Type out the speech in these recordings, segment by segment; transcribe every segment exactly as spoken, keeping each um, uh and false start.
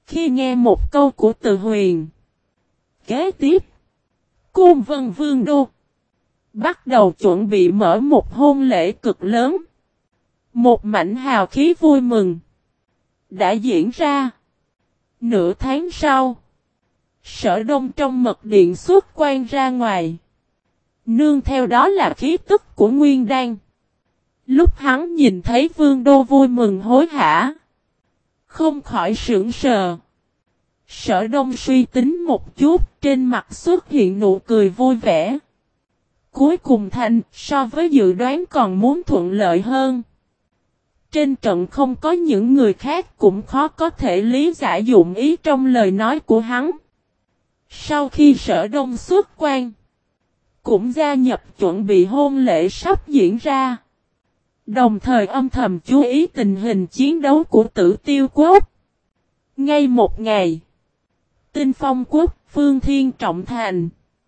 Khi nghe một câu của Từ Huyền. Kế tiếp. Côn Vân Vương Đô. Bắt đầu chuẩn bị mở một hôn lễ cực lớn. Một mảnh hào khí vui mừng. Đã diễn ra. Nửa tháng sau. Sở Đông trong mật điện xuất quan ra ngoài. Nương theo đó là khí tức của Nguyên Đan. Lúc hắn nhìn thấy Vương Đô vui mừng hối hả. Không khỏi sững sờ. Sở Đông suy tính một chút, trên mặt xuất hiện nụ cười vui vẻ. Cuối cùng thành, so với dự đoán còn muốn thuận lợi hơn. Trên trận không có những người khác cũng khó có thể lý giải dụng ý trong lời nói của hắn. Sau khi Sở Đông xuất quan, cũng gia nhập chuẩn bị hôn lễ sắp diễn ra. Đồng thời âm thầm chú ý tình hình chiến đấu của Tử Tiêu Quốc. Ngay một ngày, Tinh Phong Quốc, Phương Thiên Trọng Thành.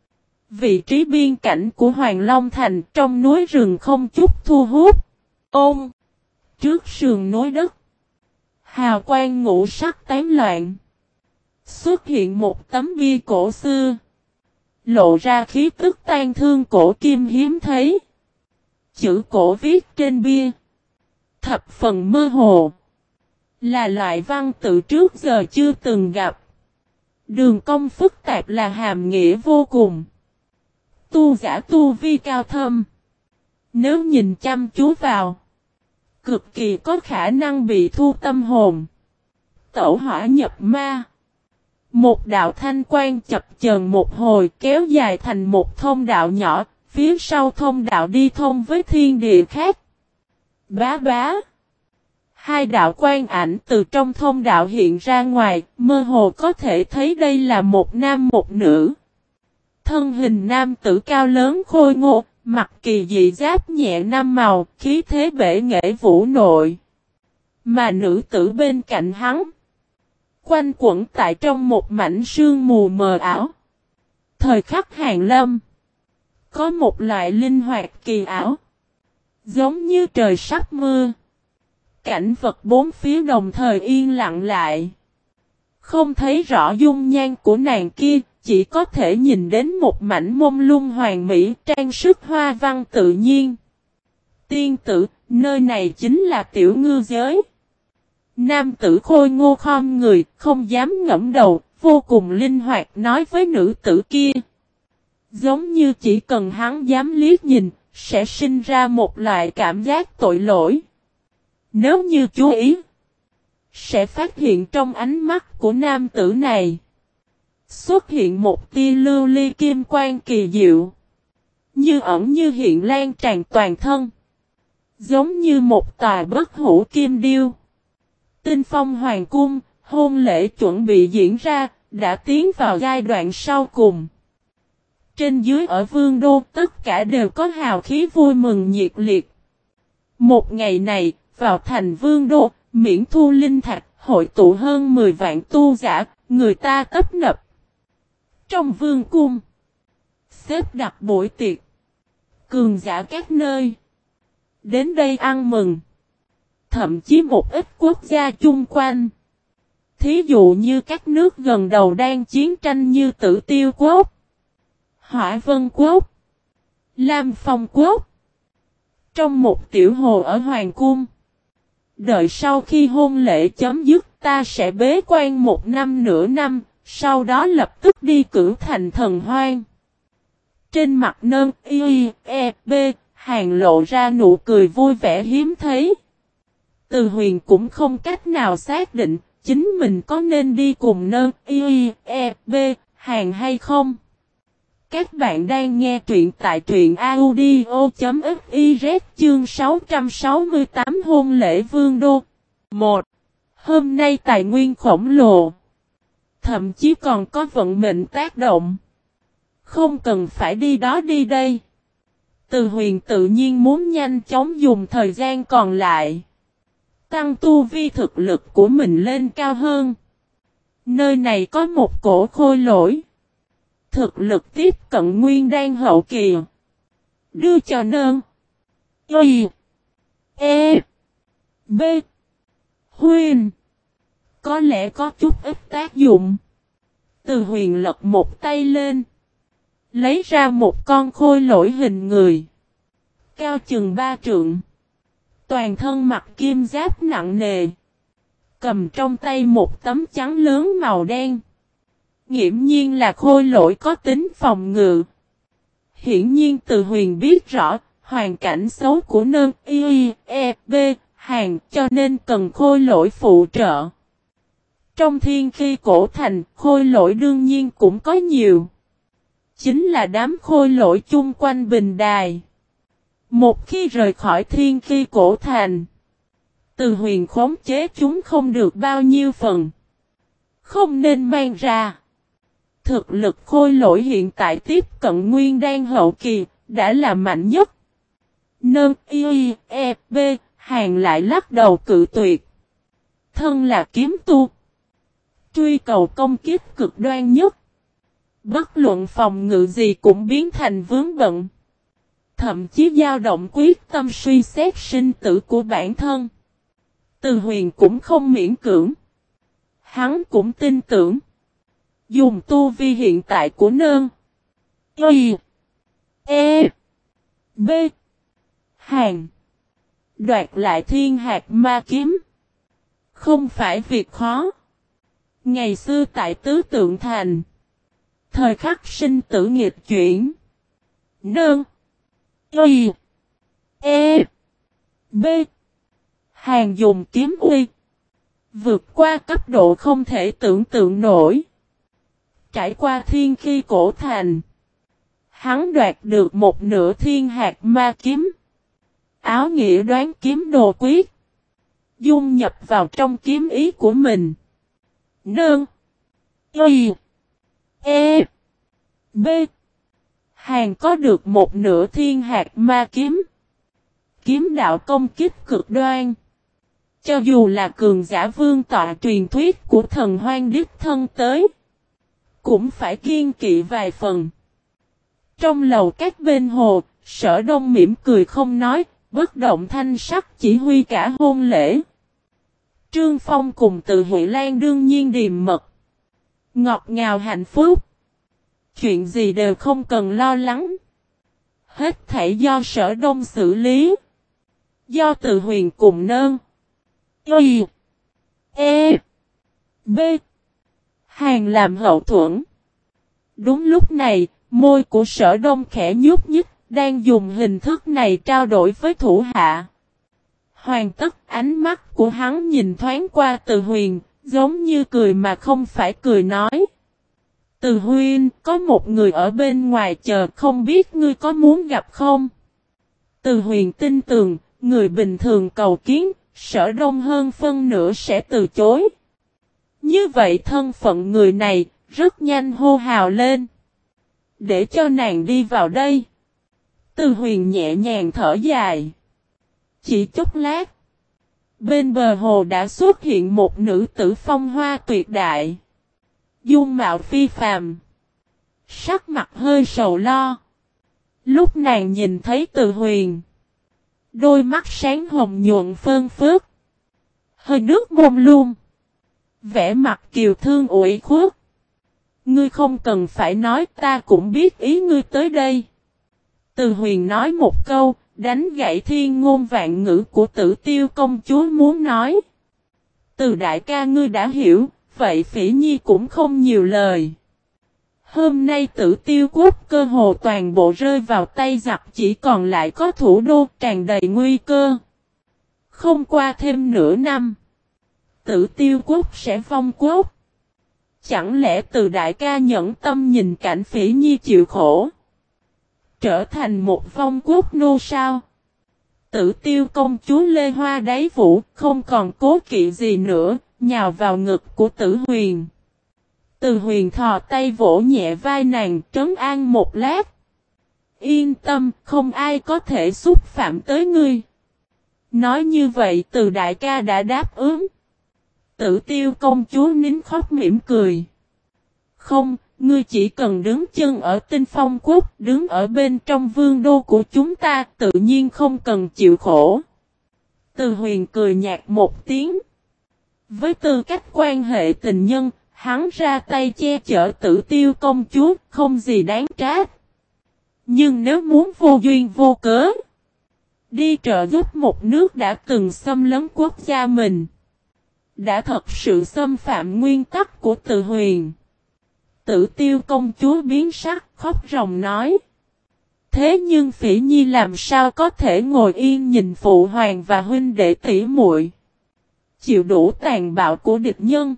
Vị trí biên cảnh của Hoàng Long Thành trong núi rừng không chút thu hút. Ôm. Trước sườn núi đất. Hào quang ngũ sắc tán loạn. Xuất hiện một tấm bia cổ xưa. Lộ ra khí tức tan thương cổ kim hiếm thấy. Chữ cổ viết trên bia. Thập phần mơ hồ. Là loại văn tự trước giờ chưa từng gặp. Đường cong phức tạp là hàm nghĩa vô cùng. Tu giả tu vi cao thâm. Nếu nhìn chăm chú vào. Cực kỳ có khả năng bị thu tâm hồn. Tẩu hỏa nhập ma. Một đạo thanh quan chập chờn một hồi kéo dài thành một thông đạo nhỏ. Phía sau thông đạo đi thông với thiên địa khác. Bá bá. Hai đạo quan ảnh từ trong thông đạo hiện ra ngoài. Mơ hồ có thể thấy đây là một nam một nữ. Thân hình nam tử cao lớn khôi ngô. Mặt kỳ dị giáp nhẹ năm màu, khí thế bể nghệ vũ nội. Mà nữ tử bên cạnh hắn. Quanh quẩn tại trong một mảnh sương mù mờ ảo. Thời khắc hàng lâm. Có một loại linh hoạt kỳ ảo. Giống như trời sắp mưa. Cảnh vật bốn phía đồng thời yên lặng lại. Không thấy rõ dung nhan của nàng kia. Chỉ có thể nhìn đến một mảnh mông lung hoàn mỹ trang sức hoa văn tự nhiên. Tiên tử, nơi này chính là tiểu ngư giới. Nam tử khôi ngô khom người, không dám ngẫm đầu, vô cùng linh hoạt nói với nữ tử kia. Giống như chỉ cần hắn dám liếc nhìn, sẽ sinh ra một loại cảm giác tội lỗi. Nếu như chú ý, sẽ phát hiện trong ánh mắt của nam tử này. Xuất hiện một tia lưu ly kim quang kỳ diệu. Như ẩn như hiện lan tràn toàn thân. Giống như một tòa bất hủ kim điêu. Tinh Phong Hoàng Cung, hôn lễ chuẩn bị diễn ra, đã tiến vào giai đoạn sau cùng. Trên dưới ở Vương Đô tất cả đều có hào khí vui mừng nhiệt liệt. Một ngày này, vào thành Vương Đô, miễn thu linh thạch, hội tụ hơn mười vạn tu giả, người ta tấp nập. Trong vương cung, xếp đặt buổi tiệc, cường giả các nơi, đến đây ăn mừng. Thậm chí một ít quốc gia chung quanh, thí dụ như các nước gần đầu đang chiến tranh như Tử Tiêu Quốc, Hỏa Vân Quốc, Lam Phong Quốc. Trong một tiểu hồ ở Hoàng Cung, đợi sau khi hôn lễ chấm dứt ta sẽ bế quan một năm nửa năm. Sau đó lập tức đi cửu thành thần hoang. Trên mặt nơn y e b Hàn lộ ra nụ cười vui vẻ hiếm thấy. Từ Huyền cũng không cách nào xác định chính mình có nên đi cùng nơn y e b Hàn hay không. Các bạn đang nghe truyện tại truyện audio.fiz chương sáu trăm sáu mươi tám hôn lễ Vương Đô. một. Hôm nay tài nguyên khổng lồ. Thậm chí còn có vận mệnh tác động. Không cần phải đi đó đi đây. Từ Huyền tự nhiên muốn nhanh chóng dùng thời gian còn lại. Tăng tu vi thực lực của mình lên cao hơn. Nơi này có một cổ khôi lỗi. Thực lực tiếp cận nguyên đan hậu kỳ. Đưa cho nơn. Y. E. B. Huyền. Có lẽ có chút ít tác dụng. Từ Huyền lật một tay lên. Lấy ra một con khôi lỗi hình người. Cao chừng ba trượng. Toàn thân mặc kim giáp nặng nề. Cầm trong tay một tấm chắn lớn màu đen. Nghiễm nhiên là khôi lỗi có tính phòng ngự. Hiển nhiên Từ Huyền biết rõ hoàn cảnh xấu của nơn y e b hàng cho nên cần khôi lỗi phụ trợ. Trong thiên khi cổ thành, khôi lỗi đương nhiên cũng có nhiều. Chính là đám khôi lỗi chung quanh bình đài. Một khi rời khỏi thiên khi cổ thành, Từ Huyền khống chế chúng không được bao nhiêu phần. Không nên mang ra. Thực lực khôi lỗi hiện tại tiếp cận nguyên đan hậu kỳ, đã là mạnh nhất. Nơn y e b hàng lại lắc đầu cự tuyệt. Thân là kiếm tu. Truy cầu công kích cực đoan nhất. Bất luận phòng ngự gì cũng biến thành vướng bận. Thậm chí dao động quyết tâm suy xét sinh tử của bản thân. Từ Huyền cũng không miễn cưỡng. Hắn cũng tin tưởng. Dùng tu vi hiện tại của nơn Y E B hàng đoạt lại thiên hạt ma kiếm. Không phải việc khó. Ngày xưa tại Tứ Tượng Thành, thời khắc sinh tử nghịch chuyển, nơn Y E B hàng dùng kiếm uy vượt qua cấp độ không thể tưởng tượng nổi. Trải qua thiên khi cổ thành, hắn đoạt được một nửa thiên hạt ma kiếm. Áo nghĩa đoán kiếm đồ quyết, dung nhập vào trong kiếm ý của mình. Nơn Y E B hàng có được một nửa thiên hạt ma kiếm. Kiếm đạo công kích cực đoan. Cho dù là cường giả vương tọa truyền thuyết của thần hoang đích thân tới, cũng phải kiên kỵ vài phần. Trong lầu các bên hồ, Sở Đông mỉm cười không nói, bất động thanh sắc chỉ huy cả hôn lễ. Trương Phong cùng Từ Huệ Lan đương nhiên điềm mật. Ngọt ngào hạnh phúc. Chuyện gì đều không cần lo lắng. Hết thảy do Sở Đông xử lý. Do Từ Huyền cùng nơn Y E B hàng làm hậu thuẫn. Đúng lúc này, môi của Sở Đông khẽ nhúc nhích, đang dùng hình thức này trao đổi với thủ hạ. Hoàn tất ánh mắt của hắn nhìn thoáng qua Từ Huyền, giống như cười mà không phải cười nói. Từ Huyền, có một người ở bên ngoài chờ, không biết ngươi có muốn gặp không? Từ Huyền tin tưởng, người bình thường cầu kiến, Sở Đông hơn phân nửa sẽ từ chối. Như vậy thân phận người này, rất nhanh hô hào lên. Để cho nàng đi vào đây. Từ Huyền nhẹ nhàng thở dài. Chỉ chốc lát. Bên bờ hồ đã xuất hiện một nữ tử phong hoa tuyệt đại. Dung mạo phi phàm. Sắc mặt hơi sầu lo. Lúc nàng nhìn thấy Từ Huyền, đôi mắt sáng hồng nhuận phơn phớt. Hơi nước mông lung. Vẻ mặt kiều thương ủy khuất. Ngươi không cần phải nói, ta cũng biết ý ngươi tới đây. Từ Huyền nói một câu, đánh gãy thiên ngôn vạn ngữ của Tử Tiêu công chúa muốn nói. Từ đại ca ngươi đã hiểu, vậy Phỉ Nhi cũng không nhiều lời. Hôm nay Tử Tiêu quốc cơ hồ toàn bộ rơi vào tay giặc, chỉ còn lại có thủ đô tràn đầy nguy cơ. Không qua thêm nửa năm, Tử Tiêu quốc sẽ vong quốc. Chẳng lẽ Từ đại ca nhẫn tâm nhìn cảnh Phỉ Nhi chịu khổ, trở thành một vong quốc nô sao? Tử Tiêu công chúa Lê Hoa đáy vũ, không còn cố kỵ gì nữa, nhào vào ngực của Tử Huyền. Từ Huyền thò tay vỗ nhẹ vai nàng, trấn an một lát. Yên tâm, không ai có thể xúc phạm tới ngươi. Nói như vậy Từ đại ca đã đáp ứng. Tử Tiêu công chúa nín khóc mỉm cười. Không, ngươi chỉ cần đứng chân ở Tinh Phong quốc, đứng ở bên trong vương đô của chúng ta, tự nhiên không cần chịu khổ. Từ Huyền cười nhạt một tiếng. Với tư cách quan hệ tình nhân, hắn ra tay che chở Tử Tiêu công chúa, không gì đáng trách. Nhưng nếu muốn vô duyên vô cớ, đi trợ giúp một nước đã từng xâm lấn quốc gia mình, đã thật sự xâm phạm nguyên tắc của Từ Huyền. Tử Tiêu công chúa biến sắc, khóc ròng nói. Thế nhưng Phỉ Nhi làm sao có thể ngồi yên nhìn phụ hoàng và huynh đệ tỷ muội chịu đủ tàn bạo của địch nhân,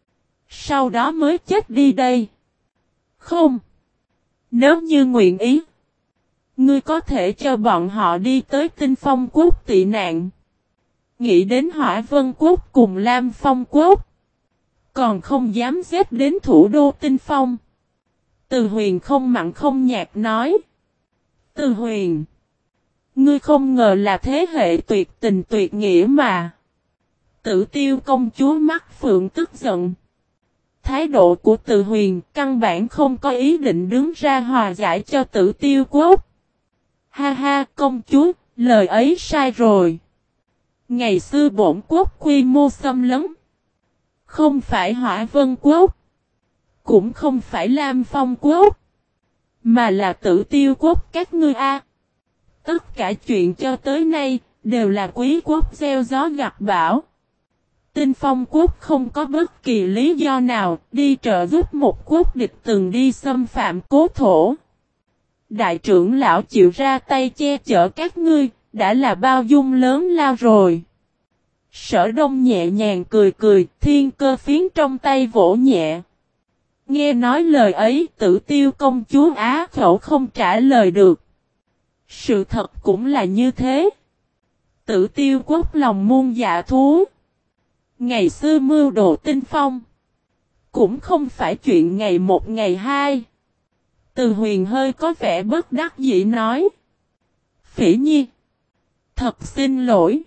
sau đó mới chết đi đây? Không. Nếu như nguyện ý, ngươi có thể cho bọn họ đi tới Tinh Phong Quốc tị nạn. Nghĩ đến Hỏa Vân Quốc cùng Lam Phong Quốc, còn không dám xếp đến thủ đô Tinh Phong. Từ Huyền không mặn không nhạt nói. Từ Huyền, ngươi không ngờ là thế hệ tuyệt tình tuyệt nghĩa mà. Tử Tiêu công chúa mắt phượng tức giận. Thái độ của Từ Huyền căn bản không có ý định đứng ra hòa giải cho Tử Tiêu quốc. Ha ha, công chúa, lời ấy sai rồi. Ngày xưa bổn quốc quy mô xâm lấn, không phải Hỏa Vân Quốc, cũng không phải Lam Phong Quốc, mà là Tử Tiêu quốc các ngươi a. Tất cả chuyện cho tới nay đều là quý quốc gieo gió gặt bão. Tinh Phong Quốc không có bất kỳ lý do nào đi trợ giúp một quốc địch từng đi xâm phạm cố thổ. Đại trưởng lão chịu ra tay che chở các ngươi, đã là bao dung lớn lao rồi. Sở Đông nhẹ nhàng cười cười, thiên cơ phiến trong tay vỗ nhẹ. Nghe nói lời ấy, Tử Tiêu công chúa á khẩu không trả lời được. Sự thật cũng là như thế. Tử Tiêu quốc lòng muôn dạ thú. Ngày xưa mưu đồ Tinh Phong, cũng không phải chuyện ngày một ngày hai. Từ Huyền hơi có vẻ bất đắc dĩ nói. Phỉ Nhi, thật xin lỗi.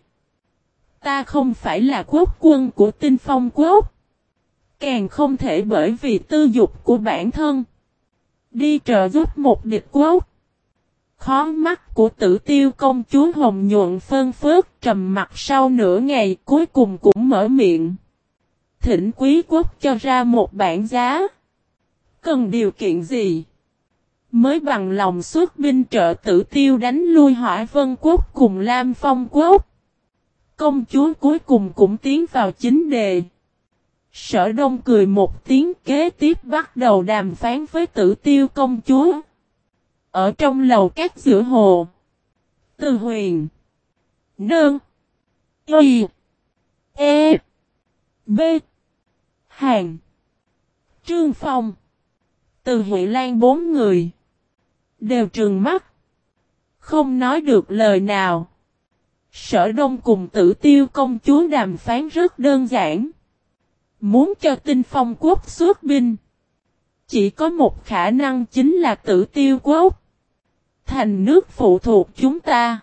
Ta không phải là quốc quân của Tinh Phong Quốc. Càng không thể bởi vì tư dục của bản thân đi trợ giúp một địch quốc. Khó mắt của Tử Tiêu công chúa hồng nhuận phân phớt, trầm mặt sau nửa ngày, cuối cùng cũng mở miệng. Thỉnh quý quốc cho ra một bản giá. Cần điều kiện gì mới bằng lòng xuất binh trợ Tử Tiêu đánh lui Hỏa Vân Quốc cùng Lam Phong Quốc? Công chúa cuối cùng cũng tiến vào chính đề. Sở Đông cười một tiếng, kế tiếp bắt đầu đàm phán với Tử Tiêu công chúa. Ở trong lầu các giữa hồ, Từ Huyền, Nương, Y, E, B, Hàn, Trương Phong, Từ Huệ Lan bốn người đều trừng mắt, không nói được lời nào. Sở Đông cùng Tử Tiêu công chúa đàm phán rất đơn giản. Muốn cho Tinh Phong Quốc xuất binh, chỉ có một khả năng chính là Tử Tiêu quốc thành nước phụ thuộc chúng ta.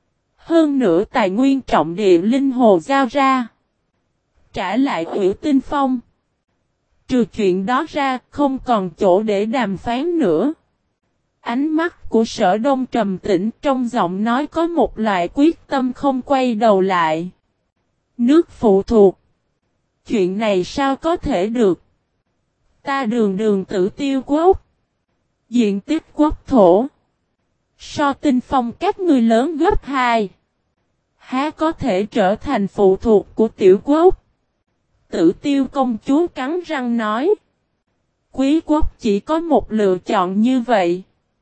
Hơn nữa tài nguyên trọng địa linh hồ giao ra, trả lại Ủy Tinh Phong. Trừ chuyện đó ra, không còn chỗ để đàm phán nữa. Ánh mắt của Sở Đông trầm tĩnh, trong giọng nói có một loại quyết tâm không quay đầu lại. Nước phụ thuộc, chuyện này sao có thể được? Ta đường đường Tử Tiêu quốc, diện tích quốc thổ so Tinh Phong các ngươi lớn gấp hai, há có thể trở thành phụ thuộc của tiểu quốc? Tử Tiêu công chúa cắn răng nói. Quý quốc chỉ có một lựa chọn như vậy.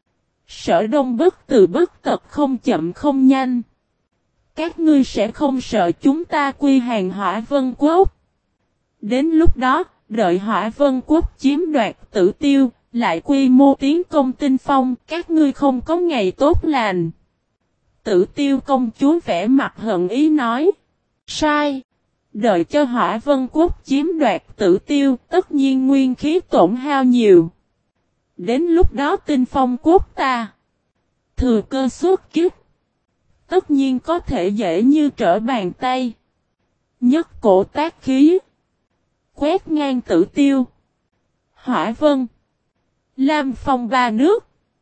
Sở Đông bất từ bất tật, không chậm không nhanh. Các ngươi sẽ không sợ chúng ta quy hàng Hỏa Vân Quốc? Đến lúc đó, đợi Hỏa Vân Quốc chiếm đoạt Tử Tiêu, lại quy mô tiến công Tinh Phong, các ngươi không có ngày tốt lành. Tử Tiêu công chúa vẽ mặt hận ý nói. Sai. Đợi cho Hỏa Vân Quốc chiếm đoạt Tử Tiêu, tất nhiên nguyên khí tổn hao nhiều. Đến lúc đó Tinh Phong Quốc ta thừa cơ xuất kích, tất nhiên có thể dễ như trở bàn tay. Nhất cổ tác khí, quét ngang Tử Tiêu, Hỏa Vân, Lam Phong ba nước.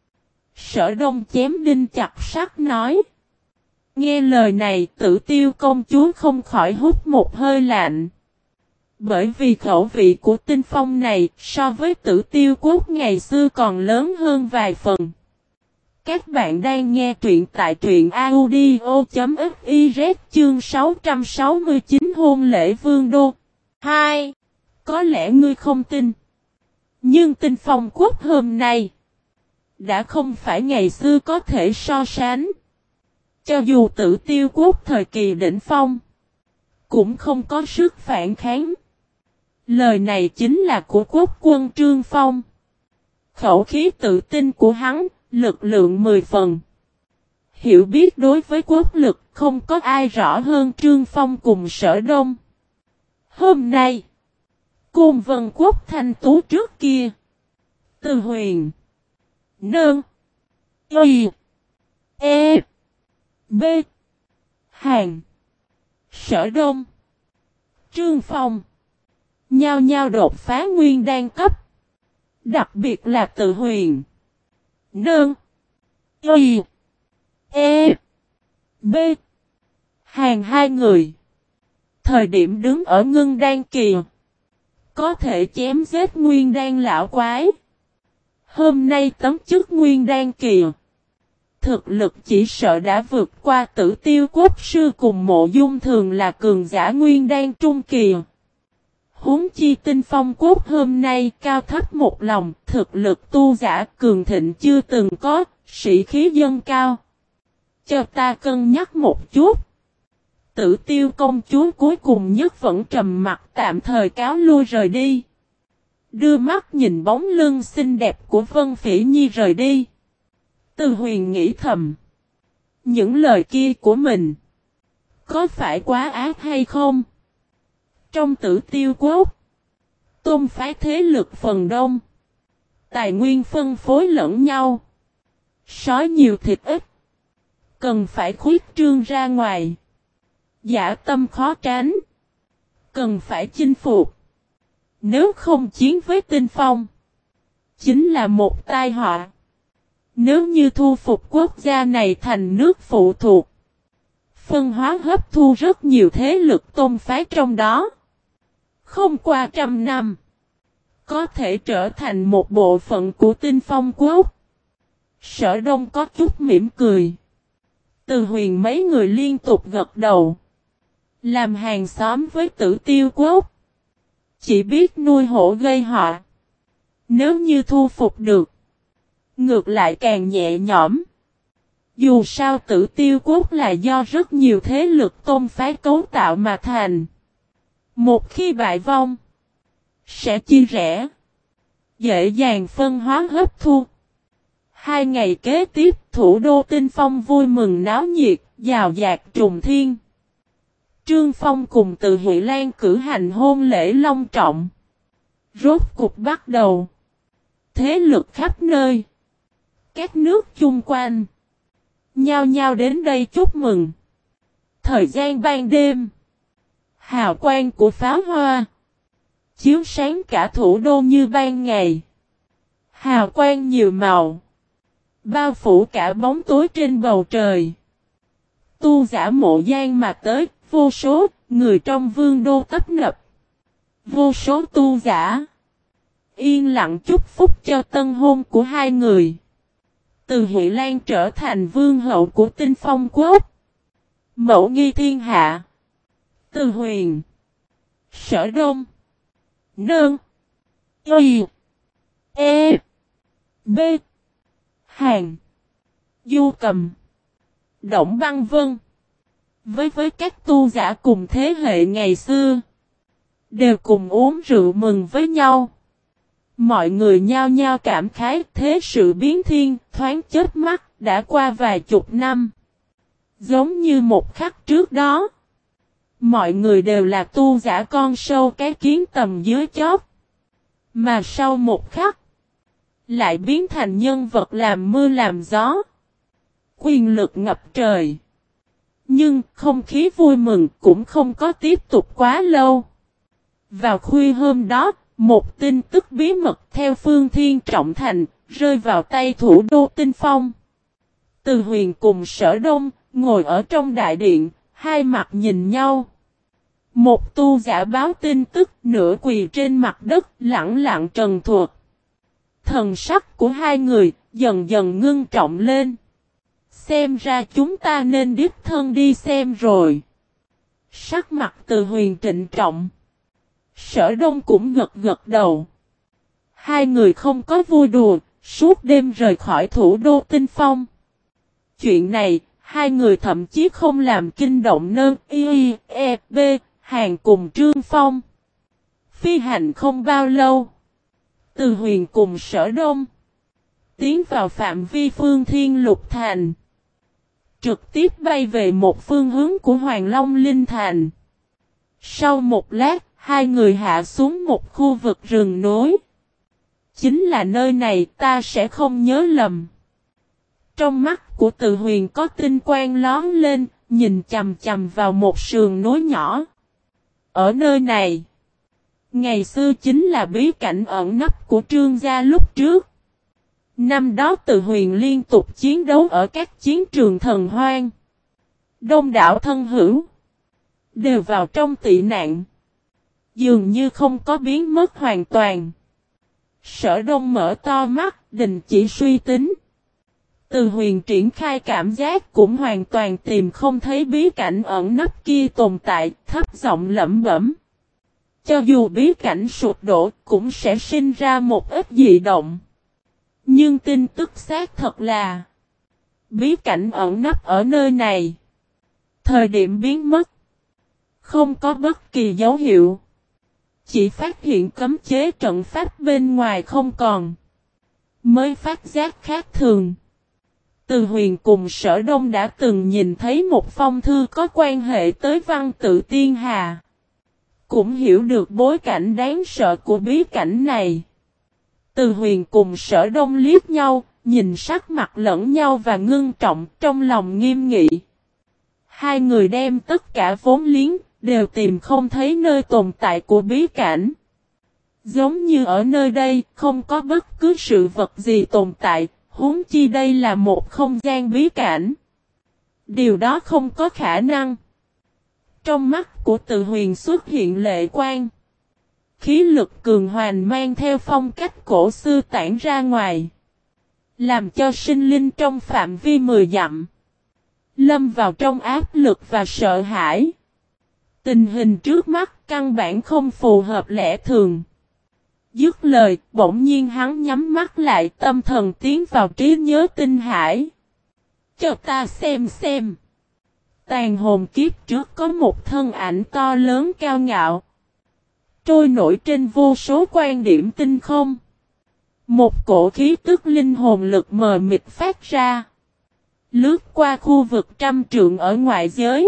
Sở Đông chém đinh chặt sắt nói. Nghe lời này, Tử Tiêu công chúa không khỏi hút một hơi lạnh. Bởi vì khẩu vị của Tinh Phong này so với Tử Tiêu Quốc ngày xưa còn lớn hơn vài phần. Các bạn đang nghe truyện tại truyện audio.fiz chương sáu trăm sáu mươi chín hôn lễ Vương Đô. hai. Có lẽ ngươi không tin. Nhưng Tinh Phong Quốc hôm nay đã không phải ngày xưa có thể so sánh. Cho dù Tử Tiêu Quốc thời kỳ đỉnh phong cũng không có sức phản kháng. Lời này chính là của quốc quân Trương Phong. Khẩu khí tự tin của hắn, lực lượng mười phần. Hiểu biết đối với quốc lực không có ai rõ hơn Trương Phong cùng Sở Đông. Hôm nay, Côn Vân Quốc thanh tú trước kia. Từ Huyền, Nơn, Y, E, B, Hàn, Sở Đông, Trương Phong nhao nhao đột phá nguyên đan cấp. Đặc biệt là Từ Huyền, Nơn, Y, E, B, Hàn hai người. Thời điểm đứng ở ngưng đan kỳ, có thể chém giết nguyên đan lão quái. Hôm nay tấm chức nguyên đan kỳ. Thực lực chỉ sợ đã vượt qua Tử Tiêu Quốc sư cùng Mộ Dung Thường là cường giả nguyên đan trung kỳ. Huống chi Tinh Phong Quốc hôm nay cao thấp một lòng, thực lực tu giả cường thịnh chưa từng có, sĩ khí dâng cao. Cho ta cân nhắc một chút. Tử Tiêu công chúa cuối cùng nhất vẫn trầm mặt tạm thời cáo lui rời đi. Đưa mắt nhìn bóng lưng xinh đẹp của Vân Phỉ Nhi rời đi. Từ Huyền nghĩ thầm. Những lời kia của mình có phải quá ác hay không? Trong Tử Tiêu Quốc, tôn phái thế lực phần đông, tài nguyên phân phối lẫn nhau. Sói nhiều thịt ít, cần phải khuyết trương ra ngoài. Giả tâm khó tránh, cần phải chinh phục. Nếu không chiến với Tinh Phong, chính là một tai họa. Nếu như thu phục quốc gia này thành nước phụ thuộc, phân hóa hấp thu rất nhiều thế lực tôn phái trong đó. Không qua trăm năm, có thể trở thành một bộ phận của Tinh Phong Quốc. Sở Đông có chút mỉm cười. Từ Huyền mấy người liên tục gật đầu. Làm hàng xóm với Tử Tiêu Quốc, chỉ biết nuôi hổ gây họa. Nếu như thu phục được, ngược lại càng nhẹ nhõm. Dù sao Tử Tiêu Quốc là do rất nhiều thế lực tôn phái cấu tạo mà thành. Một khi bại vong, sẽ chia rẽ, dễ dàng phân hóa hấp thu. Hai ngày kế tiếp, thủ đô Tinh Phong vui mừng náo nhiệt, giàu dạt trùng thiên. Trương Phong cùng Từ Huệ Lan cử hành hôn lễ long trọng. Rốt cục bắt đầu. Thế lực khắp nơi, các nước chung quanh nhao nhao đến đây chúc mừng. Thời gian ban đêm, hào quang của pháo hoa chiếu sáng cả thủ đô như ban ngày. Hào quang nhiều màu, bao phủ cả bóng tối trên bầu trời. Tu giả Mộ Giang mà tới, vô số người trong vương đô tấp nập. Vô số tu giả yên lặng chúc phúc cho tân hôn của hai người. Từ Huệ Lan trở thành vương hậu của Tinh Phong Quốc, mẫu nghi thiên hạ. Từ Huyền, Sở Đông, Nơn, Y, E, B, Hàn, Du Cầm, Động Băng Vân, với với các tu giả cùng thế hệ ngày xưa, đều cùng uống rượu mừng với nhau. Mọi người nhao nhao cảm khái thế sự biến thiên, thoáng chớp mắt, đã qua vài chục năm. Giống như một khắc trước đó, mọi người đều là tu giả con sâu cái kiến tầm dưới chót. Mà sau một khắc, lại biến thành nhân vật làm mưa làm gió. Quyền lực ngập trời. Nhưng không khí vui mừng cũng không có tiếp tục quá lâu. Vào khuya hôm đó, một tin tức bí mật theo Phương Thiên Trọng Thành, rơi vào tay thủ đô Tinh Phong. Từ Huyền cùng Sở Đông, ngồi ở trong đại điện, hai mặt nhìn nhau. Một tu giả báo tin tức, nửa quỳ trên mặt đất, lẳng lặng trần thuật. Thần sắc của hai người dần dần ngưng trọng lên. Xem ra chúng ta nên đích thân đi xem rồi. Sắc mặt Từ Huyền trịnh trọng. Sở Đông cũng gật gật đầu. Hai người không có vui đùa, suốt đêm rời khỏi thủ đô Tinh Phong. Chuyện này, hai người thậm chí không làm kinh động nơ y e b Hàng cùng Trương Phong. Phi hành không bao lâu. Từ Huyền cùng Sở Đông tiến vào phạm vi Phương Thiên Lục Thành. Trực tiếp bay về một phương hướng của Hoàng Long Linh Thành. Sau một lát, hai người hạ xuống một khu vực rừng núi. Chính là nơi này, ta sẽ không nhớ lầm. Trong mắt của Từ Huyền có tinh quang lón lên, nhìn chằm chằm vào một sườn núi nhỏ. Ở nơi này, ngày xưa chính là bí cảnh ẩn nấp của Trương gia lúc trước. Năm đó Từ Huyền liên tục chiến đấu ở các chiến trường thần hoang. Đông đảo thân hữu đều vào trong tị nạn. Dường như không có biến mất hoàn toàn. Sở Đông mở to mắt, đình chỉ suy tính. Từ Huyền triển khai cảm giác cũng hoàn toàn tìm không thấy bí cảnh ẩn nấp kia tồn tại, thấp giọng lẩm bẩm. Cho dù bí cảnh sụp đổ cũng sẽ sinh ra một ít dị động. Nhưng tin tức xác thật là bí cảnh ẩn nấp ở nơi này. Thời điểm biến mất, không có bất kỳ dấu hiệu. Chỉ phát hiện cấm chế trận pháp bên ngoài không còn. Mới phát giác khác thường. Từ Huyền cùng Sở Đông đã từng nhìn thấy một phong thư có quan hệ tới văn tự Tiên Hà. Cũng hiểu được bối cảnh đáng sợ của bí cảnh này. Từ Huyền cùng Sở Đông liếc nhau, nhìn sắc mặt lẫn nhau và ngưng trọng trong lòng nghiêm nghị. Hai người đem tất cả vốn liếng, đều tìm không thấy nơi tồn tại của bí cảnh. Giống như ở nơi đây, không có bất cứ sự vật gì tồn tại, huống chi đây là một không gian bí cảnh. Điều đó không có khả năng. Trong mắt của Từ Huyền xuất hiện lệ quang. Khí lực cường hoành mang theo phong cách cổ xưa tản ra ngoài. Làm cho sinh linh trong phạm vi mười dặm lâm vào trong áp lực và sợ hãi. Tình hình trước mắt căn bản không phù hợp lẽ thường. Dứt lời, bỗng nhiên hắn nhắm mắt lại, tâm thần tiến vào trí nhớ tinh hải. Cho ta xem xem. Tàn hồn kiếp trước có một thân ảnh to lớn cao ngạo. Trôi nổi trên vô số quan điểm tinh không. Một cổ khí tức linh hồn lực mờ mịt phát ra. Lướt qua khu vực trăm trượng ở ngoại giới.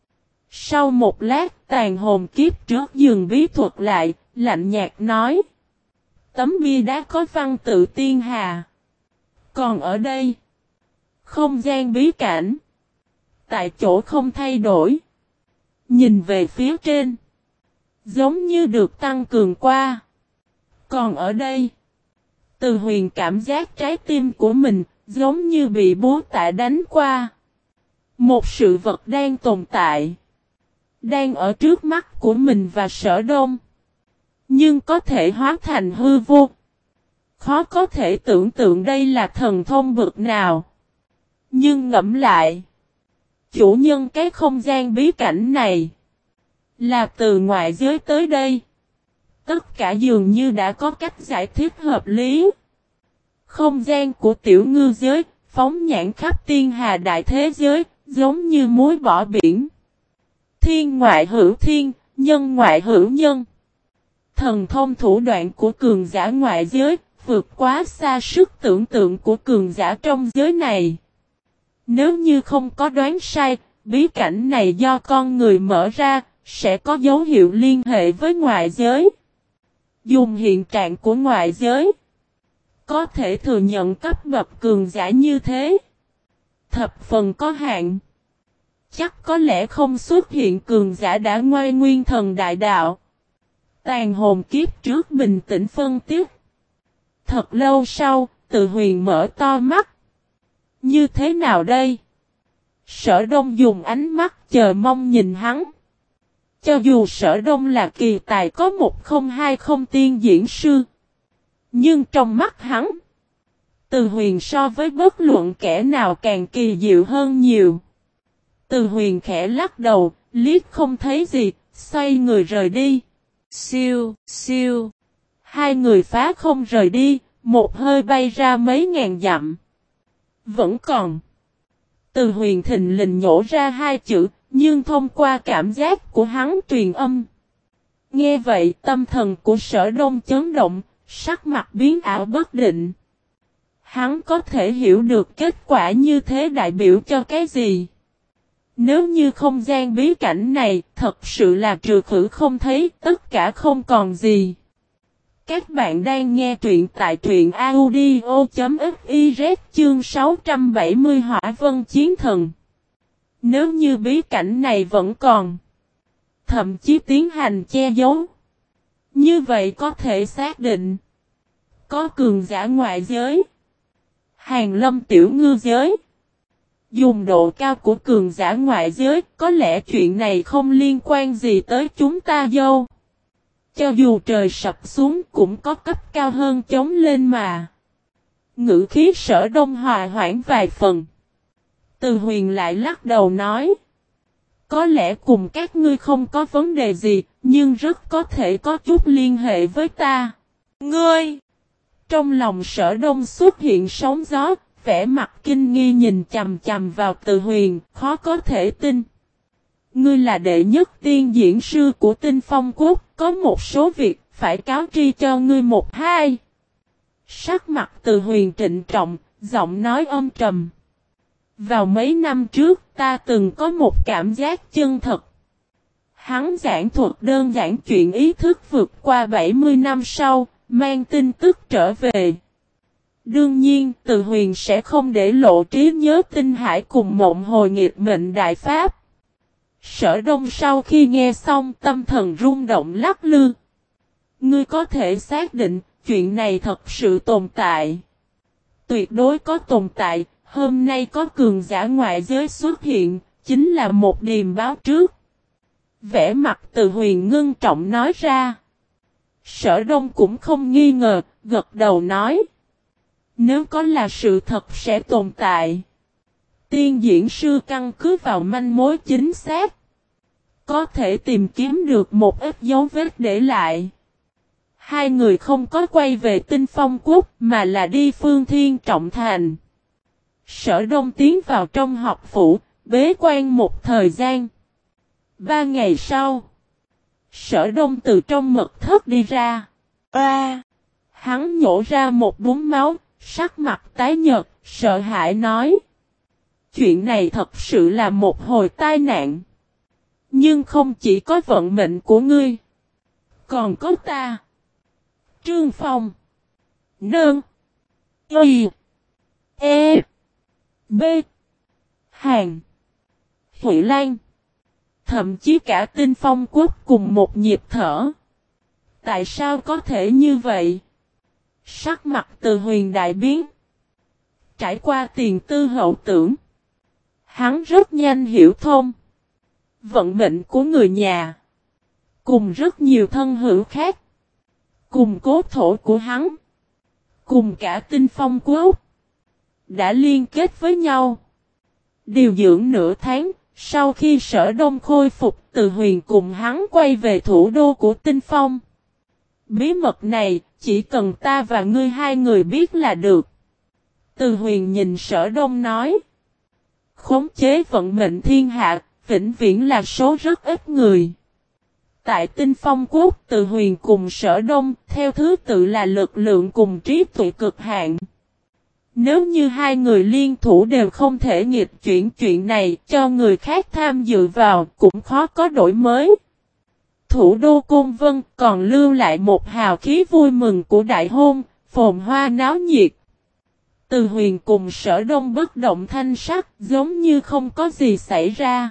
Sau một lát tàn hồn kiếp trước dừng bí thuật lại, lạnh nhạt nói. Tấm bia đá có văn tự Tiên Hà. Còn ở đây, không gian bí cảnh. Tại chỗ không thay đổi. Nhìn về phía trên, giống như được tăng cường qua. Còn ở đây, Từ Huyền cảm giác trái tim của mình, giống như bị búa tạ đánh qua. Một sự vật đang tồn tại. Đang ở trước mắt của mình và Sở Đông. Nhưng có thể hóa thành hư vô. Khó có thể tưởng tượng đây là thần thông bực nào. Nhưng ngẫm lại. Chủ nhân cái không gian bí cảnh này. Là từ ngoại giới tới đây. Tất cả dường như đã có cách giải thích hợp lý. Không gian của tiểu ngư giới, phóng nhãn khắp Tiên Hà đại thế giới, giống như muối bỏ biển. Thiên ngoại hữu thiên, nhân ngoại hữu nhân. Thần thông thủ đoạn của cường giả ngoại giới, vượt quá xa sức tưởng tượng của cường giả trong giới này. Nếu như không có đoán sai, bí cảnh này do con người mở ra, sẽ có dấu hiệu liên hệ với ngoại giới. Dùng hiện trạng của ngoại giới, có thể thừa nhận cấp bậc cường giả như thế. Thập phần có hạn. Chắc có lẽ không xuất hiện cường giả đã ngoai nguyên thần đại đạo. Tàn hồn kiếp trước bình tĩnh phân tích. Thật lâu sau, Từ Huyền mở to mắt. Như thế nào đây? Sở Đông dùng ánh mắt chờ mong nhìn hắn. Cho dù Sở Đông là kỳ tài có một không hai không tiên diễn sư. Nhưng trong mắt hắn, Từ Huyền so với bất luận kẻ nào càng kỳ diệu hơn nhiều. Từ Huyền khẽ lắc đầu, liếc không thấy gì, xoay người rời đi. Siêu, siêu. Hai người phá không rời đi, một hơi bay ra mấy ngàn dặm. Vẫn còn. Từ Huyền thình lình nhổ ra hai chữ, nhưng thông qua cảm giác của hắn truyền âm. Nghe vậy tâm thần của Sở Đông chấn động, sắc mặt biến ảo bất định. Hắn có thể hiểu được kết quả như thế đại biểu cho cái gì. Nếu như không gian bí cảnh này thật sự là trừ khử không thấy, tất cả không còn gì. Các bạn đang nghe truyện tại truyện audio.fiz chương sáu trăm bảy mươi Hỏa Vân Chiến Thần. Nếu như bí cảnh này vẫn còn, thậm chí tiến hành che giấu, như vậy có thể xác định có cường giả ngoại giới, Hàn Lâm tiểu ngư giới. Dùng độ cao của cường giả ngoại giới, có lẽ chuyện này không liên quan gì tới chúng ta đâu. Cho dù trời sập xuống cũng có cấp cao hơn chống lên mà. Ngữ khí Sở Đông hòa hoãn vài phần. Từ Huyền lại lắc đầu nói. Có lẽ cùng các ngươi không có vấn đề gì, nhưng rất có thể có chút liên hệ với ta. Ngươi! Trong lòng Sở Đông xuất hiện sóng gió, vẻ mặt kinh nghi nhìn chằm chằm vào Từ Huyền, khó có thể tin. Ngươi là đệ nhất tiên diễn sư của Tinh Phong Quốc, có một số việc phải cáo tri cho ngươi một hai. Sắc mặt Từ Huyền trịnh trọng, giọng nói âm trầm. Vào mấy năm trước ta từng có một cảm giác chân thật. Hắn giảng thuật đơn giản chuyện ý thức vượt qua bảy mươi năm sau, mang tin tức trở về. Đương nhiên Từ Huyền sẽ không để lộ trí nhớ tinh hải cùng mộng hồi nghịch mệnh đại pháp. Sở Đông sau khi nghe xong tâm thần rung động lắc lư. Ngươi có thể xác định chuyện này thật sự tồn tại. Tuyệt đối có tồn tại, hôm nay có cường giả ngoại giới xuất hiện, chính là một điềm báo trước. Vẻ mặt Từ Huyền ngưng trọng nói ra. Sở Đông cũng không nghi ngờ, gật đầu nói. Nếu có là sự thật sẽ tồn tại. Tiên diễn sư căn cứ vào manh mối chính xác. Có thể tìm kiếm được một ít dấu vết để lại. Hai người không có quay về Tinh Phong Quốc mà là đi Phương Thiên Trọng Thành. Sở Đông tiến vào trong học phủ, bế quan một thời gian. Ba ngày sau, Sở Đông từ trong mật thất đi ra. A! Hắn nhổ ra một búng máu, sắc mặt tái nhợt, sợ hãi nói. Chuyện này thật sự là một hồi tai nạn. Nhưng không chỉ có vận mệnh của ngươi. Còn có ta. Trương Phong. Nương. Y. E. B. Hàn. Huệ Lan. Thậm chí cả Tinh Phong Quốc cùng một nhịp thở. Tại sao có thể như vậy? Sắc mặt Từ Huyền đại biến. Trải qua tiền tư hậu tưởng. Hắn rất nhanh hiểu thông. Vận mệnh của người nhà. Cùng rất nhiều thân hữu khác. Cùng cố thổ của hắn. Cùng cả Tinh Phong Quốc. Đã liên kết với nhau. Điều dưỡng nửa tháng. Sau khi Sở Đông khôi phục, Từ Huyền cùng hắn quay về thủ đô của Tinh Phong. Bí mật này, chỉ cần ta và ngươi hai người biết là được. Từ Huyền nhìn Sở Đông nói. Khống chế vận mệnh thiên hạ, vĩnh viễn là số rất ít người. Tại Tinh Phong Quốc, Từ Huyền cùng Sở Đông, theo thứ tự là lực lượng cùng trí tuệ cực hạn. Nếu như hai người liên thủ đều không thể nghịch chuyển chuyện này cho người khác tham dự vào, cũng khó có đổi mới. Thủ đô Côn Vân còn lưu lại một hào khí vui mừng của đại hôn, phồn hoa náo nhiệt. Từ Huyền cùng Sở Đông bất động thanh sắc, giống như không có gì xảy ra.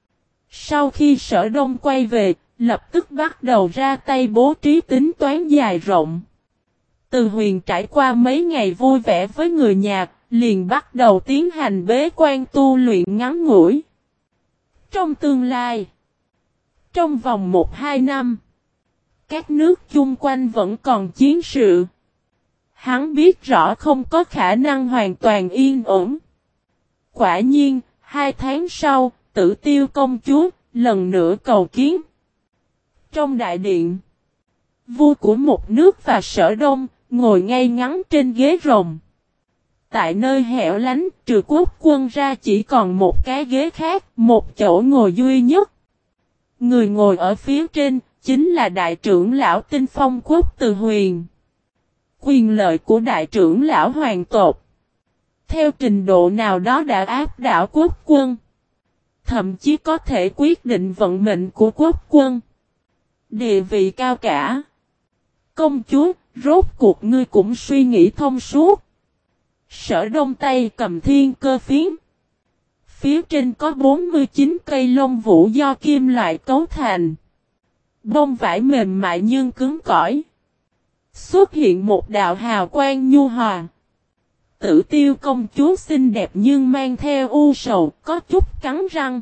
Sau khi Sở Đông quay về, lập tức bắt đầu ra tay bố trí tính toán dài rộng. Từ Huyền trải qua mấy ngày vui vẻ với người nhà, liền bắt đầu tiến hành bế quan tu luyện ngắn ngủi. Trong tương lai, Trong vòng một hai năm, các nước chung quanh vẫn còn chiến sự. Hắn biết rõ không có khả năng hoàn toàn yên ổn. Quả nhiên, hai tháng sau, Tử Tiêu công chúa lần nữa cầu kiến. Trong đại điện, vua của một nước và Sở Đông ngồi ngay ngắn trên ghế rồng. Tại nơi hẻo lánh, trừ quốc quân ra chỉ còn một cái ghế khác, một chỗ ngồi duy nhất. Người ngồi ở phía trên chính là đại trưởng lão Tinh Phong Quốc Từ Huyền. Quyền lợi của đại trưởng lão hoàng tộc, theo trình độ nào đó đã áp đảo quốc quân. Thậm chí có thể quyết định vận mệnh của quốc quân. Địa vị cao cả. Công chúa, rốt cuộc ngươi cũng suy nghĩ thông suốt. Sở Đông tay cầm thiên cơ phiến. Phía trên có bốn mươi chín cây lông vũ do kim loại cấu thành. Bông vải mềm mại nhưng cứng cỏi. Xuất hiện một đạo hào quang nhu hòa. Tử Tiêu công chúa xinh đẹp nhưng mang theo u sầu, có chút cắn răng.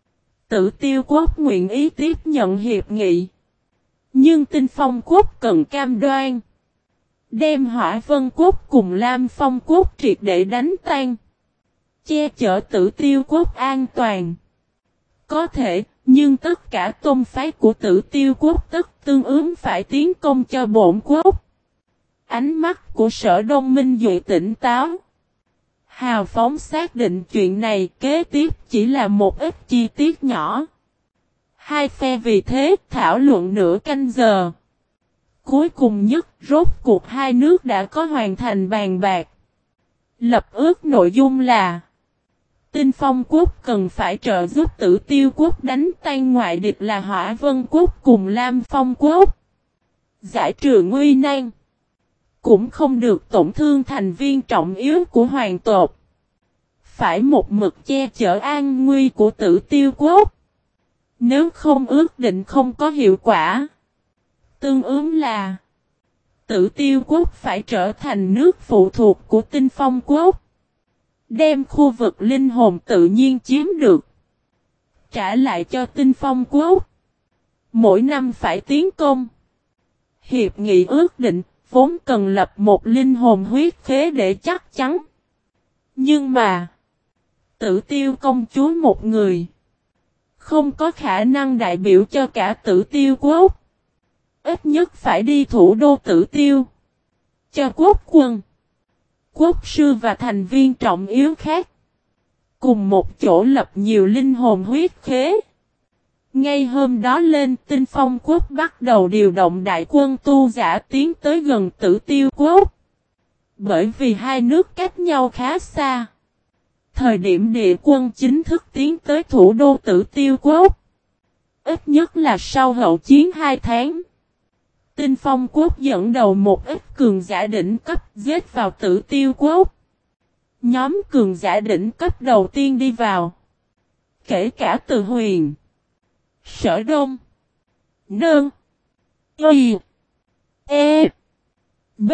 Tử Tiêu quốc nguyện ý tiếp nhận hiệp nghị. Nhưng Tinh Phong quốc cần cam đoan. Đem Hỏa Vân quốc cùng Lam Phong quốc triệt để đánh tan. Che chở Tử Tiêu quốc an toàn. Có thể, nhưng tất cả tôn phái của Tử Tiêu quốc tất tương ứng phải tiến công cho bổn quốc. Ánh mắt của Sở Đông Minh Duệ tỉnh táo. Hào phóng xác định chuyện này, kế tiếp chỉ là một ít chi tiết nhỏ. Hai phe vì thế thảo luận nửa canh giờ. Cuối cùng nhất, rốt cuộc hai nước đã có hoàn thành bàn bạc. Lập ước nội dung là Tinh Phong quốc cần phải trợ giúp Tử Tiêu quốc đánh tan ngoại địch là Hỏa Vân quốc cùng Lam Phong quốc. Giải trừ nguy nan. Cũng không được tổn thương thành viên trọng yếu của hoàng tộc. Phải một mực che chở an nguy của Tử Tiêu quốc. Nếu không ước định không có hiệu quả. Tương ứng là Tử Tiêu quốc phải trở thành nước phụ thuộc của Tinh Phong quốc. Đem khu vực linh hồn tự nhiên chiếm được. Trả lại cho Tinh Phong quốc. Mỗi năm phải tiến công. Hiệp nghị ước định vốn cần lập một linh hồn huyết khế để chắc chắn. Nhưng mà Tử Tiêu công chúa một người không có khả năng đại biểu cho cả Tử Tiêu quốc. Ít nhất phải đi thủ đô Tử Tiêu. Cho quốc quân, quốc sư và thành viên trọng yếu khác. Cùng một chỗ lập nhiều linh hồn huyết khế. Ngay hôm đó lên, Tinh Phong quốc bắt đầu điều động đại quân tu giả tiến tới gần Tử Tiêu quốc. Bởi vì hai nước cách nhau khá xa. Thời điểm địa quân chính thức tiến tới thủ đô Tử Tiêu quốc. Ít nhất là sau hậu chiến hai tháng. Tinh Phong quốc dẫn đầu một ít cường giả đỉnh cấp giết vào Tử Tiêu quốc. Nhóm cường giả đỉnh cấp đầu tiên đi vào. Kể cả Từ Huyền, Sở Đông, Nơn, Y, E, B,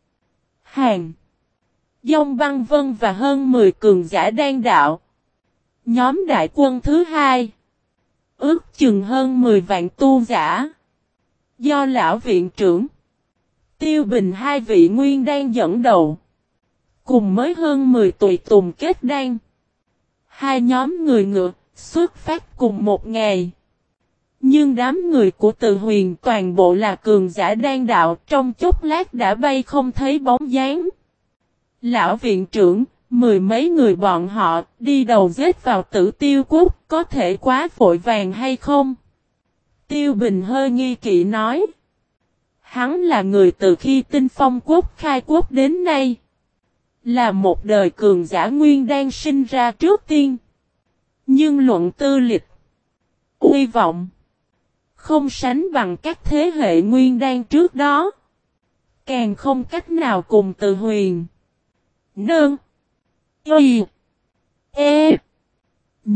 Hàn, Dông Băng Vân và hơn mười cường giả đan đạo. Nhóm đại quân thứ hai, ước chừng hơn mười vạn tu giả. Do lão viện trưởng Tiêu Bình hai vị nguyên đan dẫn đầu. Cùng mới hơn mười tùy tùng kết đan. Hai nhóm người ngựa xuất phát cùng một ngày. Nhưng đám người của Từ Huyền toàn bộ là cường giả đan đạo, trong chốc lát đã bay không thấy bóng dáng. Lão viện trưởng, mười mấy người bọn họ đi đầu giết vào Tử Tiêu quốc, có thể quá vội vàng hay không? Tiêu Bình hơi nghi kỵ nói. Hắn là người từ khi Tinh Phong quốc khai quốc đến nay. Là một đời cường giả nguyên đan sinh ra trước tiên. Nhưng luận tư lịch, uy vọng, không sánh bằng các thế hệ nguyên đan trước đó. Càng không cách nào cùng Từ Huyền, Nơn, Y, E, B,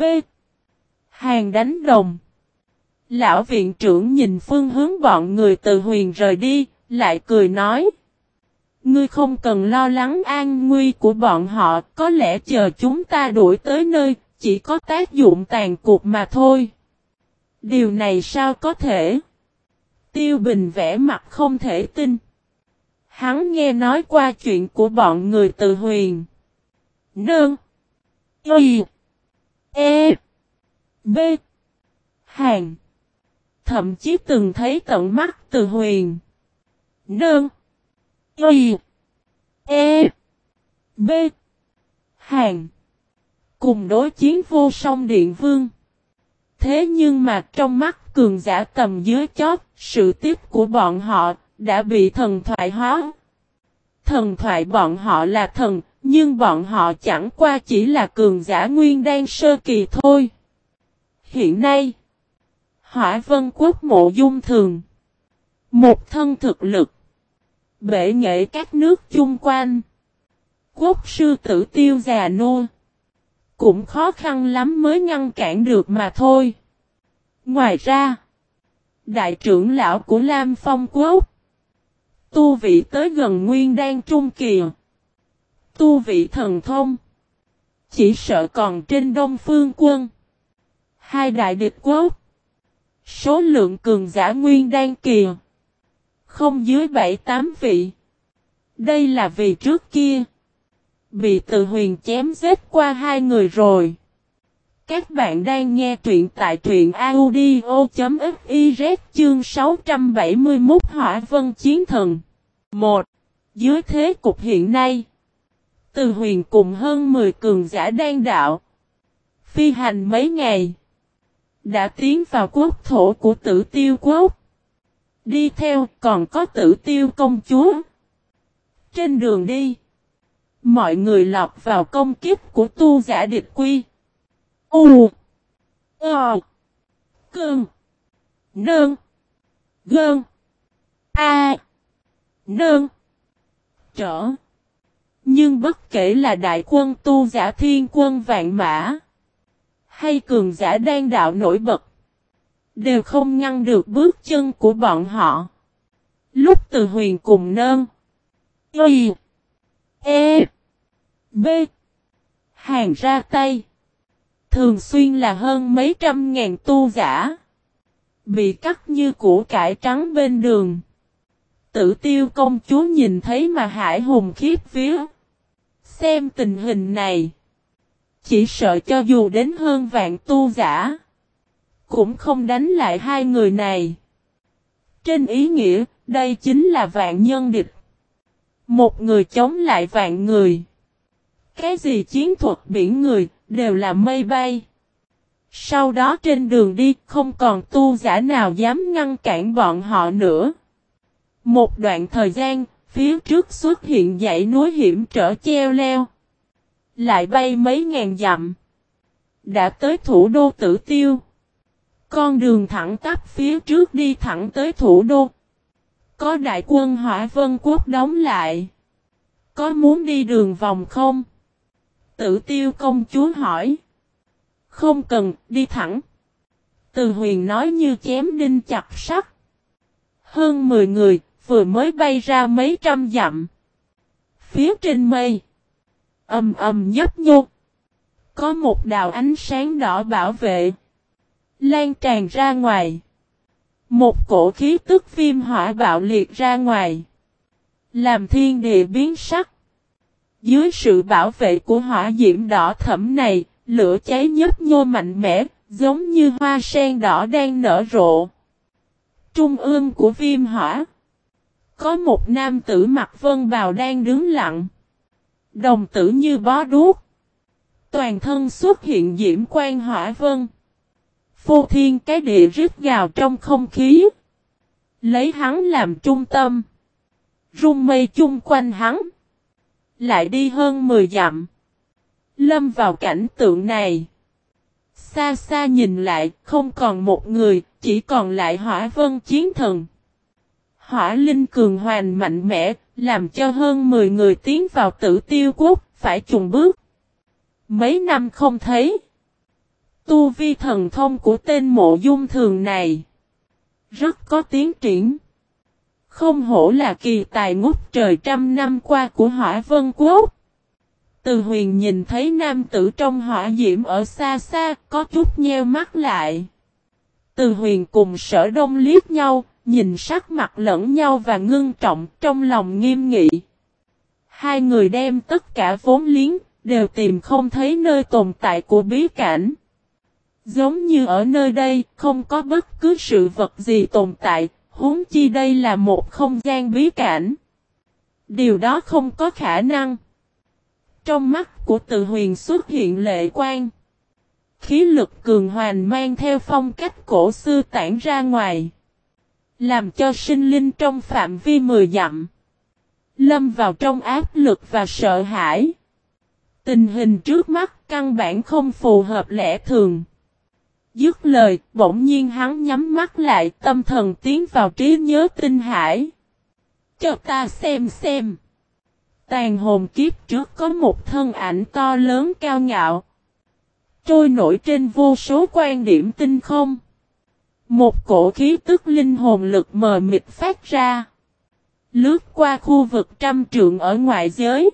Hàn đánh đồng. Lão viện trưởng nhìn phương hướng bọn người Từ Huyền rời đi, lại cười nói. Ngươi không cần lo lắng an nguy của bọn họ, có lẽ chờ chúng ta đuổi tới nơi, chỉ có tác dụng tàn cuộc mà thôi. Điều này sao có thể? Tiêu Bình vẽ mặt không thể tin. Hắn nghe nói qua chuyện của bọn người Từ Huyền. Nương. Y. E. B. Hàn. Thậm chí từng thấy tận mắt Từ Huyền. Nương. Y. E. B. Hàn. Cùng đối chiến vô song Điện Vương. Thế nhưng mà trong mắt cường giả tầm dưới chót, sự tiếp của bọn họ đã bị thần thoại hóa. Thần thoại bọn họ là thần, nhưng bọn họ chẳng qua chỉ là cường giả nguyên đan sơ kỳ thôi. Hiện nay, Hỏa Vân Quốc Mộ Dung Thường, một thân thực lực, bể nghệ các nước chung quanh. Quốc sư Tử Tiêu già nua, cũng khó khăn lắm mới ngăn cản được mà thôi. Ngoài ra, đại trưởng lão của Lam Phong Quốc, tu vị tới gần nguyên đan trung kỳ, tu vị thần thông, chỉ sợ còn trên Đông Phương Quân. Hai đại địch quốc, số lượng cường giả nguyên đan kỳ, không dưới bảy tám vị. Đây là vì trước kia bị Từ Huyền chém giết qua hai người rồi. Các bạn đang nghe truyện tại truyện audio.fiz chương sáu trăm bảy mươi mốt Hỏa Vân Chiến Thần. một. Dưới thế cục hiện nay, Từ Huyền cùng hơn mười cường giả đan đạo, phi hành mấy ngày, đã tiến vào quốc thổ của Tử Tiêu Quốc. Đi theo còn có Tử Tiêu công chúa. Trên đường đi, mọi người lọt vào công kiếp của tu giả địch quy. U. Ờ. Cơn. Nơn. Gơn. A. Nơn. Trở. Nhưng bất kể là đại quân tu giả thiên quân vạn mã, hay cường giả đan đạo nổi bật, đều không ngăn được bước chân của bọn họ. Lúc Từ Huyền cùng Nơn. Y. E. B. Hàn ra tay, thường xuyên là hơn mấy trăm ngàn tu giả, bị cắt như củ cải trắng bên đường. Tử Tiêu công chúa nhìn thấy mà hãi hùng khiếp vía. Xem tình hình này, chỉ sợ cho dù đến hơn vạn tu giả, cũng không đánh lại hai người này. Trên ý nghĩa, đây chính là vạn nhân địch. Một người chống lại vạn người. Cái gì chiến thuật biển người, đều là mây bay. Sau đó trên đường đi, không còn tu giả nào dám ngăn cản bọn họ nữa. Một đoạn thời gian, phía trước xuất hiện dãy núi hiểm trở treo leo. Lại bay mấy ngàn dặm, đã tới thủ đô Tử Tiêu. Con đường thẳng tắp phía trước đi thẳng tới thủ đô. Có đại quân Hỏa Vân Quốc đóng lại. Có muốn đi đường vòng không? Tử Tiêu công chúa hỏi. Không cần, đi thẳng. Từ Huyền nói như chém đinh chặt sắt. Hơn mười người, vừa mới bay ra mấy trăm dặm. Phía trên mây, ầm ầm nhấp nhô, có một đạo ánh sáng đỏ bảo vệ, lan tràn ra ngoài. Một cổ khí tức viêm hỏa bạo liệt ra ngoài, làm thiên địa biến sắc. Dưới sự bảo vệ của hỏa diễm đỏ thẫm này, lửa cháy nhấp nhô mạnh mẽ, giống như hoa sen đỏ đang nở rộ. Trung ương của viêm hỏa, có một nam tử mặc vân bào đang đứng lặng. Đồng tử như bó đuốc, toàn thân xuất hiện diễm quang hỏa vân. Phô thiên cái địa rít gào trong không khí, lấy hắn làm trung tâm, rung mây chung quanh hắn. Lại đi hơn mười dặm, lâm vào cảnh tượng này. Xa xa nhìn lại, không còn một người, chỉ còn lại Hỏa Vân Chiến Thần. Hỏa linh cường hoành mạnh mẽ, làm cho hơn mười người tiến vào Tử Tiêu Quốc, phải chùng bước. Mấy năm không thấy, tu vi thần thông của tên Mộ Dung Thường này rất có tiến triển. Không hổ là kỳ tài ngút trời trăm năm qua của Hỏa Vân Quốc. Từ Huyền nhìn thấy nam tử trong hỏa diễm ở xa xa, có chút nheo mắt lại. Từ Huyền cùng Sở Đông liếc nhau, nhìn sắc mặt lẫn nhau và ngưng trọng trong lòng nghiêm nghị. Hai người đem tất cả vốn liếng, đều tìm không thấy nơi tồn tại của bí cảnh. Giống như ở nơi đây, không có bất cứ sự vật gì tồn tại, huống chi đây là một không gian bí cảnh. Điều đó không có khả năng. Trong mắt của Từ Huyền xuất hiện lệ quang. Khí lực cường hoành mang theo phong cách cổ xưa tản ra ngoài. Làm cho sinh linh trong phạm vi mười dặm lâm vào trong áp lực và sợ hãi. Tình hình trước mắt căn bản không phù hợp lẽ thường. Dứt lời, bỗng nhiên hắn nhắm mắt lại, tâm thần tiến vào trí nhớ tinh hải. Cho ta xem xem. Tàn hồn kiếp trước có một thân ảnh to lớn cao ngạo. Trôi nổi trên vô số quan điểm tinh không. Một cổ khí tức linh hồn lực mờ mịt phát ra. Lướt qua khu vực trăm trượng ở ngoại giới.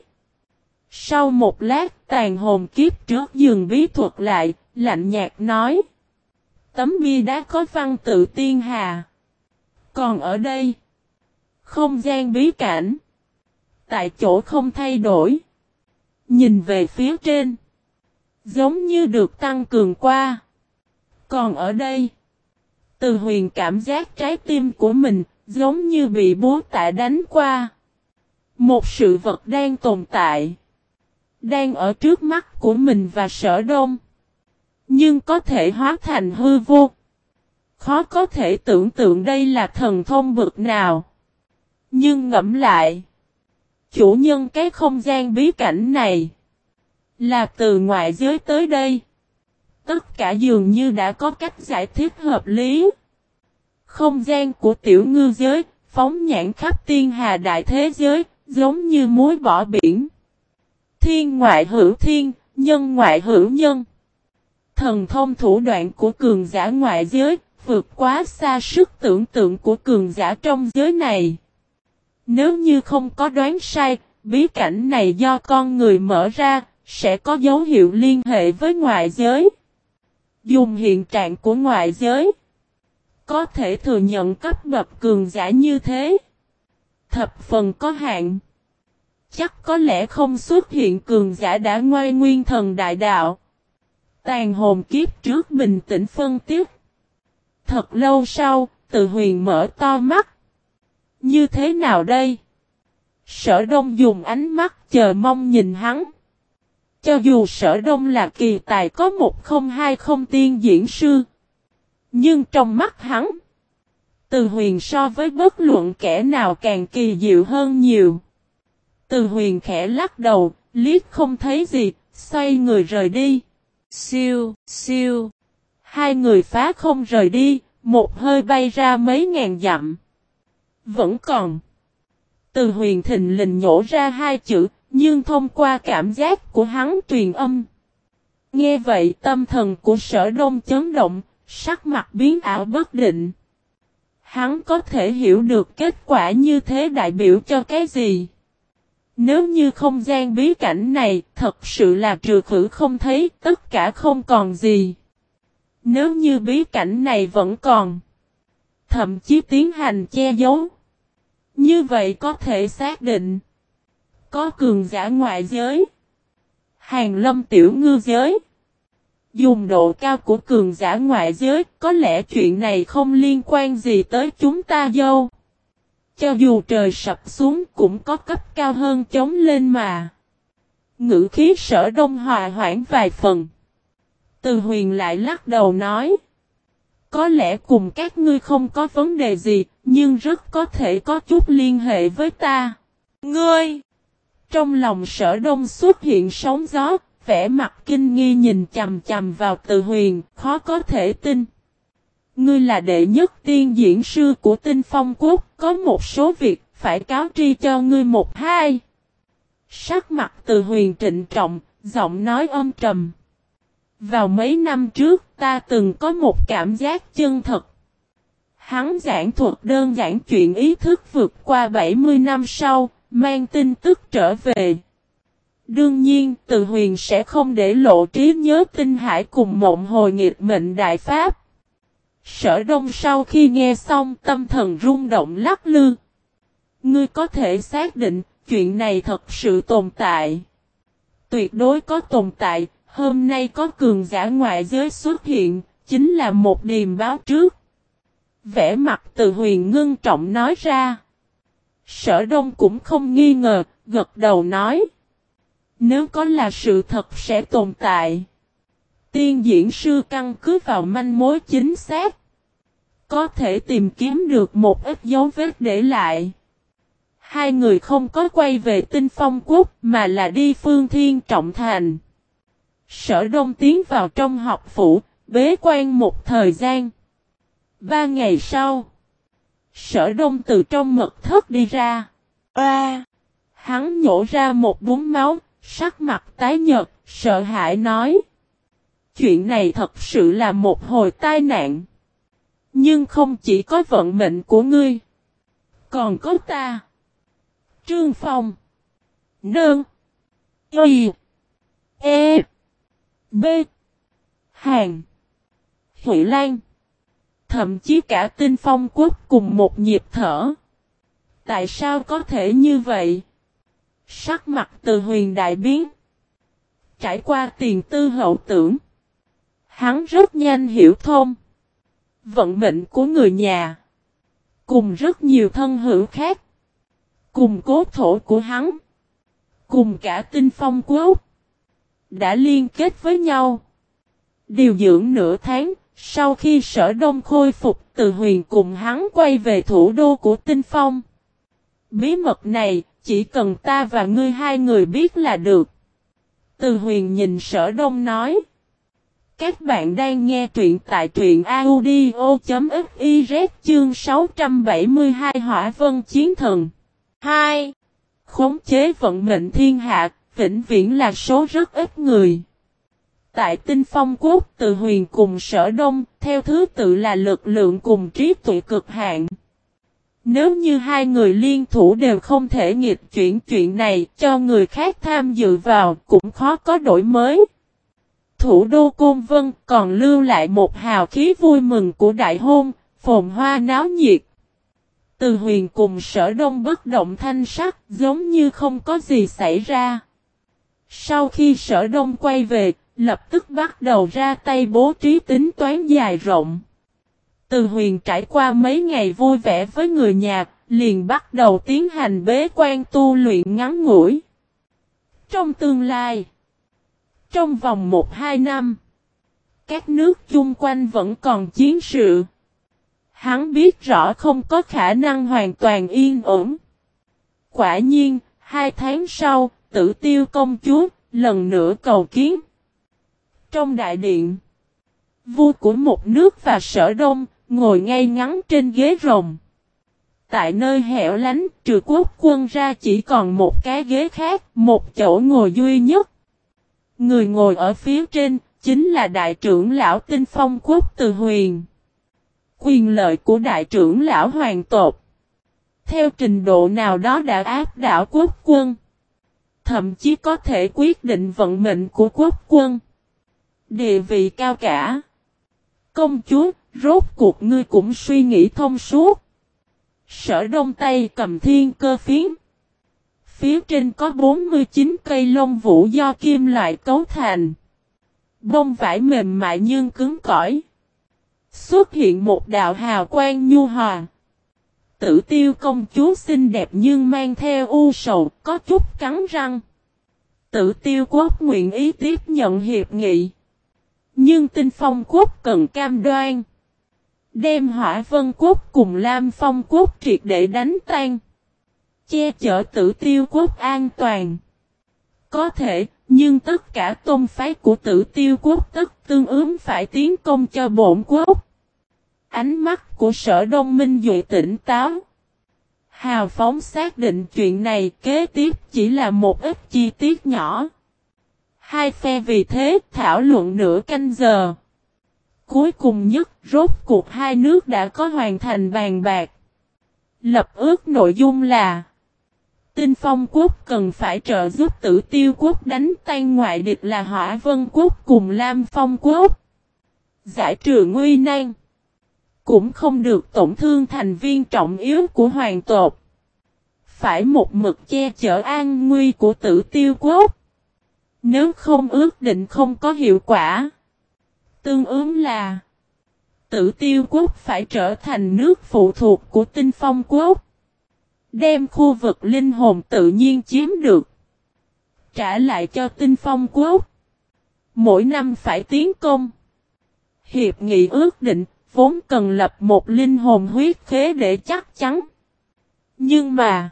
Sau một lát tàn hồn kiếp trước dừng bí thuật lại, lạnh nhạt nói. Tấm bia đá có văn tự tiên hà. Còn ở đây, không gian bí cảnh. Tại chỗ không thay đổi. Nhìn về phía trên. Giống như được tăng cường qua. Còn ở đây, Từ Huyền cảm giác trái tim của mình giống như bị búa tạ đánh qua. Một sự vật đang tồn tại. Đang ở trước mắt của mình và Sở Đông. Nhưng có thể hóa thành hư vô. Khó có thể tưởng tượng đây là thần thông bực nào. Nhưng ngẫm lại. Chủ nhân cái không gian bí cảnh này. Là từ ngoại giới tới đây. Tất cả dường như đã có cách giải thích hợp lý. Không gian của tiểu ngư giới, phóng nhãn khắp tiên hà đại thế giới, giống như muối bỏ biển. Thiên ngoại hữu thiên, nhân ngoại hữu nhân. Thần thông thủ đoạn của cường giả ngoại giới, vượt quá xa sức tưởng tượng của cường giả trong giới này. Nếu như không có đoán sai, bí cảnh này do con người mở ra, sẽ có dấu hiệu liên hệ với ngoại giới. Dùng hiện trạng của ngoại giới, có thể thừa nhận cấp bậc cường giả như thế. Thập phần có hạn. Chắc có lẽ không xuất hiện cường giả đã ngoai nguyên thần đại đạo. Tàn hồn kiếp trước bình tĩnh phân tích. Thật lâu sau, Từ Huyền mở to mắt. Như thế nào đây? Sở Đông dùng ánh mắt chờ mong nhìn hắn. Cho dù Sở Đông là kỳ tài có một không hai không tiên diễn sư. Nhưng trong mắt hắn, Từ Huyền so với bất luận kẻ nào càng kỳ diệu hơn nhiều. Từ Huyền khẽ lắc đầu, liếc không thấy gì, xoay người rời đi. Siêu, siêu. Hai người phá không rời đi, một hơi bay ra mấy ngàn dặm. Vẫn còn. Từ Huyền thình lình nhổ ra hai chữ, nhưng thông qua cảm giác của hắn truyền âm. Nghe vậy tâm thần của Sở Đông chấn động, sắc mặt biến ảo bất định. Hắn có thể hiểu được kết quả như thế đại biểu cho cái gì. Nếu như không gian bí cảnh này thật sự là trừ khử không thấy, tất cả không còn gì. Nếu như bí cảnh này vẫn còn, thậm chí tiến hành che giấu, như vậy có thể xác định, có cường giả ngoại giới, hàn lâm tiểu ngư giới. Dùng độ cao của cường giả ngoại giới, có lẽ chuyện này không liên quan gì tới chúng ta đâu. Cho dù trời sập xuống cũng có cấp cao hơn chống lên mà. Ngữ khí Sở Đông hòa hoãn vài phần. Từ Huyền lại lắc đầu nói. Có lẽ cùng các ngươi không có vấn đề gì, nhưng rất có thể có chút liên hệ với ta. Ngươi! Trong lòng Sở Đông xuất hiện sóng gió, vẻ mặt kinh nghi nhìn chầm chầm vào Từ Huyền, khó có thể tin. Ngươi là đệ nhất tiên diễn sư của Tinh Phong Quốc, có một số việc phải cáo tri cho ngươi một hai. Sắc mặt Từ Huyền trịnh trọng, giọng nói âm trầm. Vào mấy năm trước ta từng có một cảm giác chân thật. Hắn giảng thuật đơn giản chuyện ý thức vượt qua bảy mươi năm sau, mang tin tức trở về. Đương nhiên Từ Huyền sẽ không để lộ trí nhớ tinh hải cùng mộng hồi nghịch mệnh đại pháp. Sở Đông sau khi nghe xong tâm thần rung động lắc lư. Ngươi có thể xác định chuyện này thật sự tồn tại. Tuyệt đối có tồn tại, hôm nay có cường giả ngoại giới xuất hiện, chính là một điềm báo trước. Vẻ mặt Từ Huyền ngưng trọng nói ra. Sở Đông cũng không nghi ngờ, gật đầu nói. Nếu có là sự thật sẽ tồn tại. Tiên diễn sư căn cứ vào manh mối chính xác. Có thể tìm kiếm được một ít dấu vết để lại. Hai người không có quay về Tinh Phong Quốc mà là đi Phương Thiên Trọng Thành. Sở Đông tiến vào trong học phủ, bế quan một thời gian. Ba ngày sau, Sở Đông từ trong mật thất đi ra. Oa! Hắn nhổ ra một búng máu, sắc mặt tái nhợt, sợ hãi nói. Chuyện này thật sự là một hồi tai nạn. Nhưng không chỉ có vận mệnh của ngươi. Còn có ta. Trương Phong. Nương. Y. E. B. Hàn. Huệ Lan. Thậm chí cả Tinh Phong Quốc cùng một nhịp thở. Tại sao có thể như vậy? Sắc mặt Từ Huyền đại biến. Trải qua tiền tư hậu tưởng. Hắn rất nhanh hiểu thông. Vận mệnh của người nhà. Cùng rất nhiều thân hữu khác. Cùng cố thổ của hắn. Cùng cả Tinh Phong Quốc. Đã liên kết với nhau. Điều dưỡng nửa tháng. Sau khi Sở Đông khôi phục, Từ Huyền cùng hắn quay về thủ đô của Tinh Phong. Bí mật này, chỉ cần ta và ngươi hai người biết là được. Từ Huyền nhìn Sở Đông nói. Các bạn đang nghe truyện tại truyện audio.fiz chương sáu trăm bảy mươi hai Hỏa Vân Chiến Thần. hai. Khống chế vận mệnh thiên hạ, vĩnh viễn là số rất ít người. Tại Tinh Phong Quốc, Từ Huyền cùng Sở Đông, theo thứ tự là lực lượng cùng trí tuệ cực hạn. Nếu như hai người liên thủ đều không thể nghịch chuyển chuyện này cho người khác tham dự vào, cũng khó có đổi mới. Thủ đô Côn Vân còn lưu lại một hào khí vui mừng của đại hôn, phồn hoa náo nhiệt. Từ Huyền cùng Sở Đông bất động thanh sắc, giống như không có gì xảy ra. Sau khi Sở Đông quay về, lập tức bắt đầu ra tay bố trí tính toán dài rộng. Từ Huyền trải qua mấy ngày vui vẻ với người nhà, liền bắt đầu tiến hành bế quan tu luyện ngắn ngủi. Trong tương lai, trong vòng một hai năm, các nước chung quanh vẫn còn chiến sự. Hắn biết rõ không có khả năng hoàn toàn yên ổn. Quả nhiên, hai tháng sau, Tử Tiêu công chúa lần nữa cầu kiến. Trong đại điện, vua của một nước và Sở Đông ngồi ngay ngắn trên ghế rồng. Tại nơi hẻo lánh, trừ quốc quân ra chỉ còn một cái ghế khác, một chỗ ngồi duy nhất. Người ngồi ở phía trên, chính là đại trưởng lão Tinh Phong Quốc Từ Huyền. Quyền lợi của đại trưởng lão hoàng tộc, theo trình độ nào đó đã áp đảo quốc quân. Thậm chí có thể quyết định vận mệnh của quốc quân. Địa vị cao cả. Công chúa, rốt cuộc ngươi cũng suy nghĩ thông suốt. Sở Đông tay cầm thiên cơ phiến. Phía trên có bốn mươi chín cây lông vũ do kim loại cấu thành. Bông vải mềm mại nhưng cứng cỏi. Xuất hiện một đạo hào quang nhu hòa. Tử Tiêu công chúa xinh đẹp nhưng mang theo u sầu, có chút cắn răng. Tử Tiêu quốc nguyện ý tiếp nhận hiệp nghị. Nhưng Tinh Phong Quốc cần cam đoan. Đem Hỏa Vân Quốc cùng Lam Phong Quốc triệt để đánh tan. Che chở Tử Tiêu Quốc an toàn. Có thể, nhưng tất cả tôn phái của Tử Tiêu Quốc tất tương ứng phải tiến công cho bổn quốc. Ánh mắt của Sở Đông Minh Duệ tỉnh táo. Hào phóng xác định chuyện này kế tiếp chỉ là một ít chi tiết nhỏ. Hai phe vì thế thảo luận nửa canh giờ. Cuối cùng nhất, rốt cuộc hai nước đã có hoàn thành bàn bạc. Lập ước nội dung là Tinh Phong Quốc cần phải trợ giúp Tử Tiêu Quốc đánh tan ngoại địch là Hỏa Vân Quốc cùng Lam Phong Quốc. Giải trừ nguy nan. cũng không được tổn thương thành viên trọng yếu của hoàng tộc. Phải một mực che chở an nguy của Tử Tiêu Quốc. Nếu không ước định không có hiệu quả. Tương ứng là Tử Tiêu Quốc phải trở thành nước phụ thuộc của Tinh Phong Quốc. Đem khu vực linh hồn tự nhiên chiếm được. Trả lại cho Tinh Phong Quốc. Mỗi năm phải tiến công. Hiệp nghị ước định vốn cần lập một linh hồn huyết khế để chắc chắn. Nhưng mà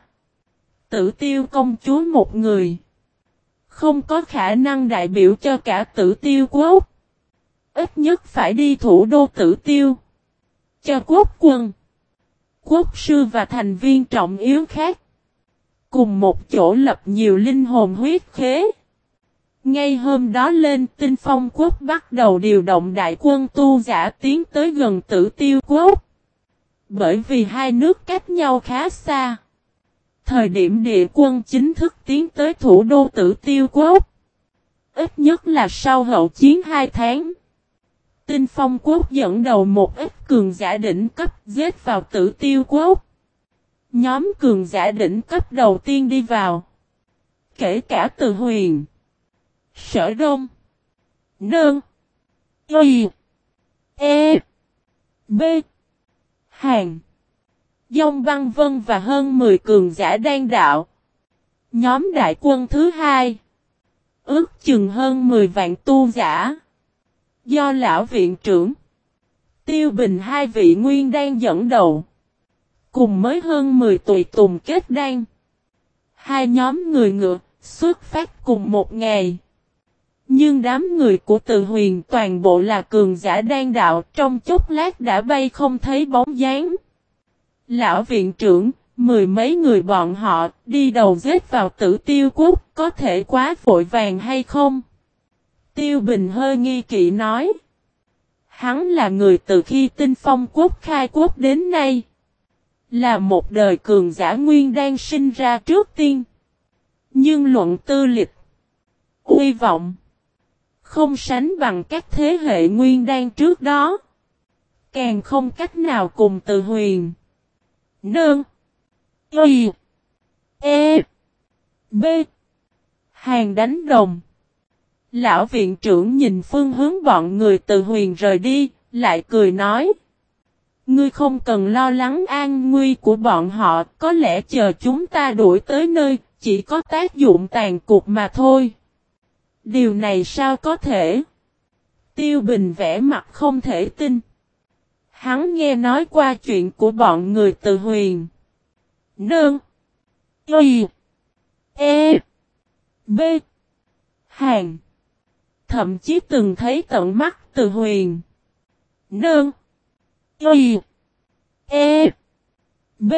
Tử Tiêu công chúa một người không có khả năng đại biểu cho cả Tử Tiêu Quốc. Ít nhất phải đi thủ đô Tử Tiêu. Cho quốc quân, quốc sư và thành viên trọng yếu khác. Cùng một chỗ lập nhiều linh hồn huyết khế. Ngay hôm đó lên Tinh Phong Quốc bắt đầu điều động đại quân tu giả tiến tới gần Tử Tiêu Quốc. Bởi vì hai nước cách nhau khá xa. Thời điểm địa quân chính thức tiến tới thủ đô Tử Tiêu Quốc. Ít nhất là sau hậu chiến hai tháng. Tinh Phong Quốc dẫn đầu một ít cường giả đỉnh cấp giết vào Tử Tiêu Quốc. Nhóm cường giả đỉnh cấp đầu tiên đi vào. Kể cả Từ Huyền, Sở Đông, Nơn, Y, E, B, Hàn, Dông Băng Vân và hơn mười cường giả đan đạo. Nhóm đại quân thứ hai. Ước chừng hơn mười vạn tu giả. Do lão viện trưởng Tiêu Bình hai vị nguyên đan dẫn đầu. Cùng mới hơn mười tùy tùng kết đan. Hai nhóm người ngựa xuất phát cùng một ngày. Nhưng đám người của Từ Huyền toàn bộ là cường giả đan đạo, trong chốc lát đã bay không thấy bóng dáng. Lão viện trưởng, mười mấy người bọn họ đi đầu giết vào Tử Tiêu Quốc, có thể quá vội vàng hay không? Tiêu Bình hơi nghi kỵ nói. Hắn là người từ khi Tinh Phong Quốc khai quốc đến nay. Là một đời cường giả nguyên đan sinh ra trước tiên. Nhưng luận tư lịch, uy vọng, không sánh bằng các thế hệ nguyên đan trước đó. Càng không cách nào cùng Từ Huyền, Nơn, Y, E, B, Hàn đánh đồng. Lão viện trưởng nhìn phương hướng bọn người Từ Huyền rời đi, lại cười nói. Ngươi không cần lo lắng an nguy của bọn họ, có lẽ chờ chúng ta đuổi tới nơi, chỉ có tác dụng tàn cục mà thôi. Điều này sao có thể? Tiêu Bình vẽ mặt không thể tin. Hắn nghe nói qua chuyện của bọn người Từ Huyền, Nơn, Y, E, B, Hàn. Thậm chí từng thấy tận mắt Từ Huyền, Nơn, Y, E, B,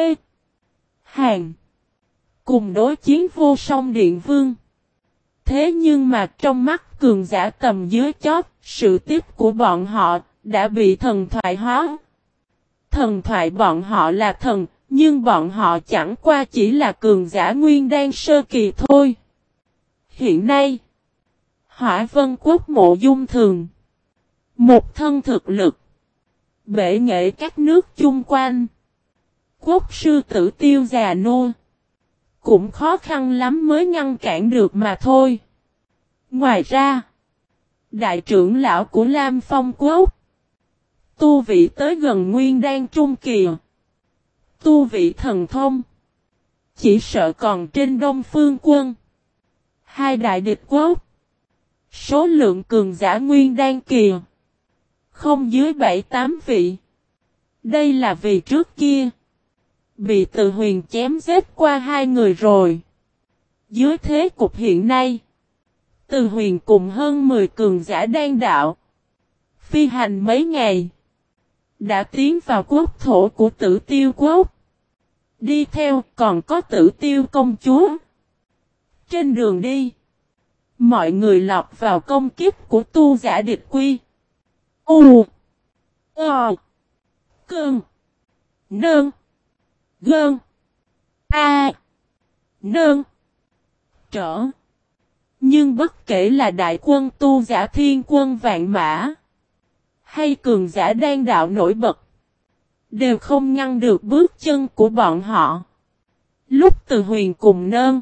Hàn cùng đối chiến vô song Điện Vương. Thế nhưng mà trong mắt cường giả tầm dưới chót, sự tiếp của bọn họ đã bị thần thoại hóa. Thần thoại bọn họ là thần, nhưng bọn họ chẳng qua chỉ là cường giả nguyên đan sơ kỳ thôi. Hiện nay, Hỏa Vân Quốc Mộ Dung Thường, một thân thực lực, bể nghệ các nước chung quanh. Quốc sư Tử Tiêu già nua, cũng khó khăn lắm mới ngăn cản được mà thôi. Ngoài ra, đại trưởng lão của Lam Phong Quốc, tu vị tới gần nguyên đan trung kỳ, tu vị thần thông, chỉ sợ còn trên Đông Phương Quân. Hai đại địch quốc, số lượng cường giả nguyên đan kỳ, không dưới bảy tám vị. Đây là vì trước kia bị Từ Huyền chém giết qua hai người rồi. Dưới thế cục hiện nay, Từ Huyền cùng hơn mười cường giả đan đạo, phi hành mấy ngày, đã tiến vào quốc thổ của Tử Tiêu Quốc. Đi theo còn có Tử Tiêu công chúa. Trên đường đi, mọi người lọt vào công kiếp của tu giả địch quy. U, Ờ, Cơn, Nơn, Gơn, A, Nơn, Trở. Nhưng bất kể là đại quân tu giả thiên quân vạn mã, hay cường giả đan đạo nổi bật, đều không ngăn được bước chân của bọn họ. Lúc Từ Huyền cùng Nơn,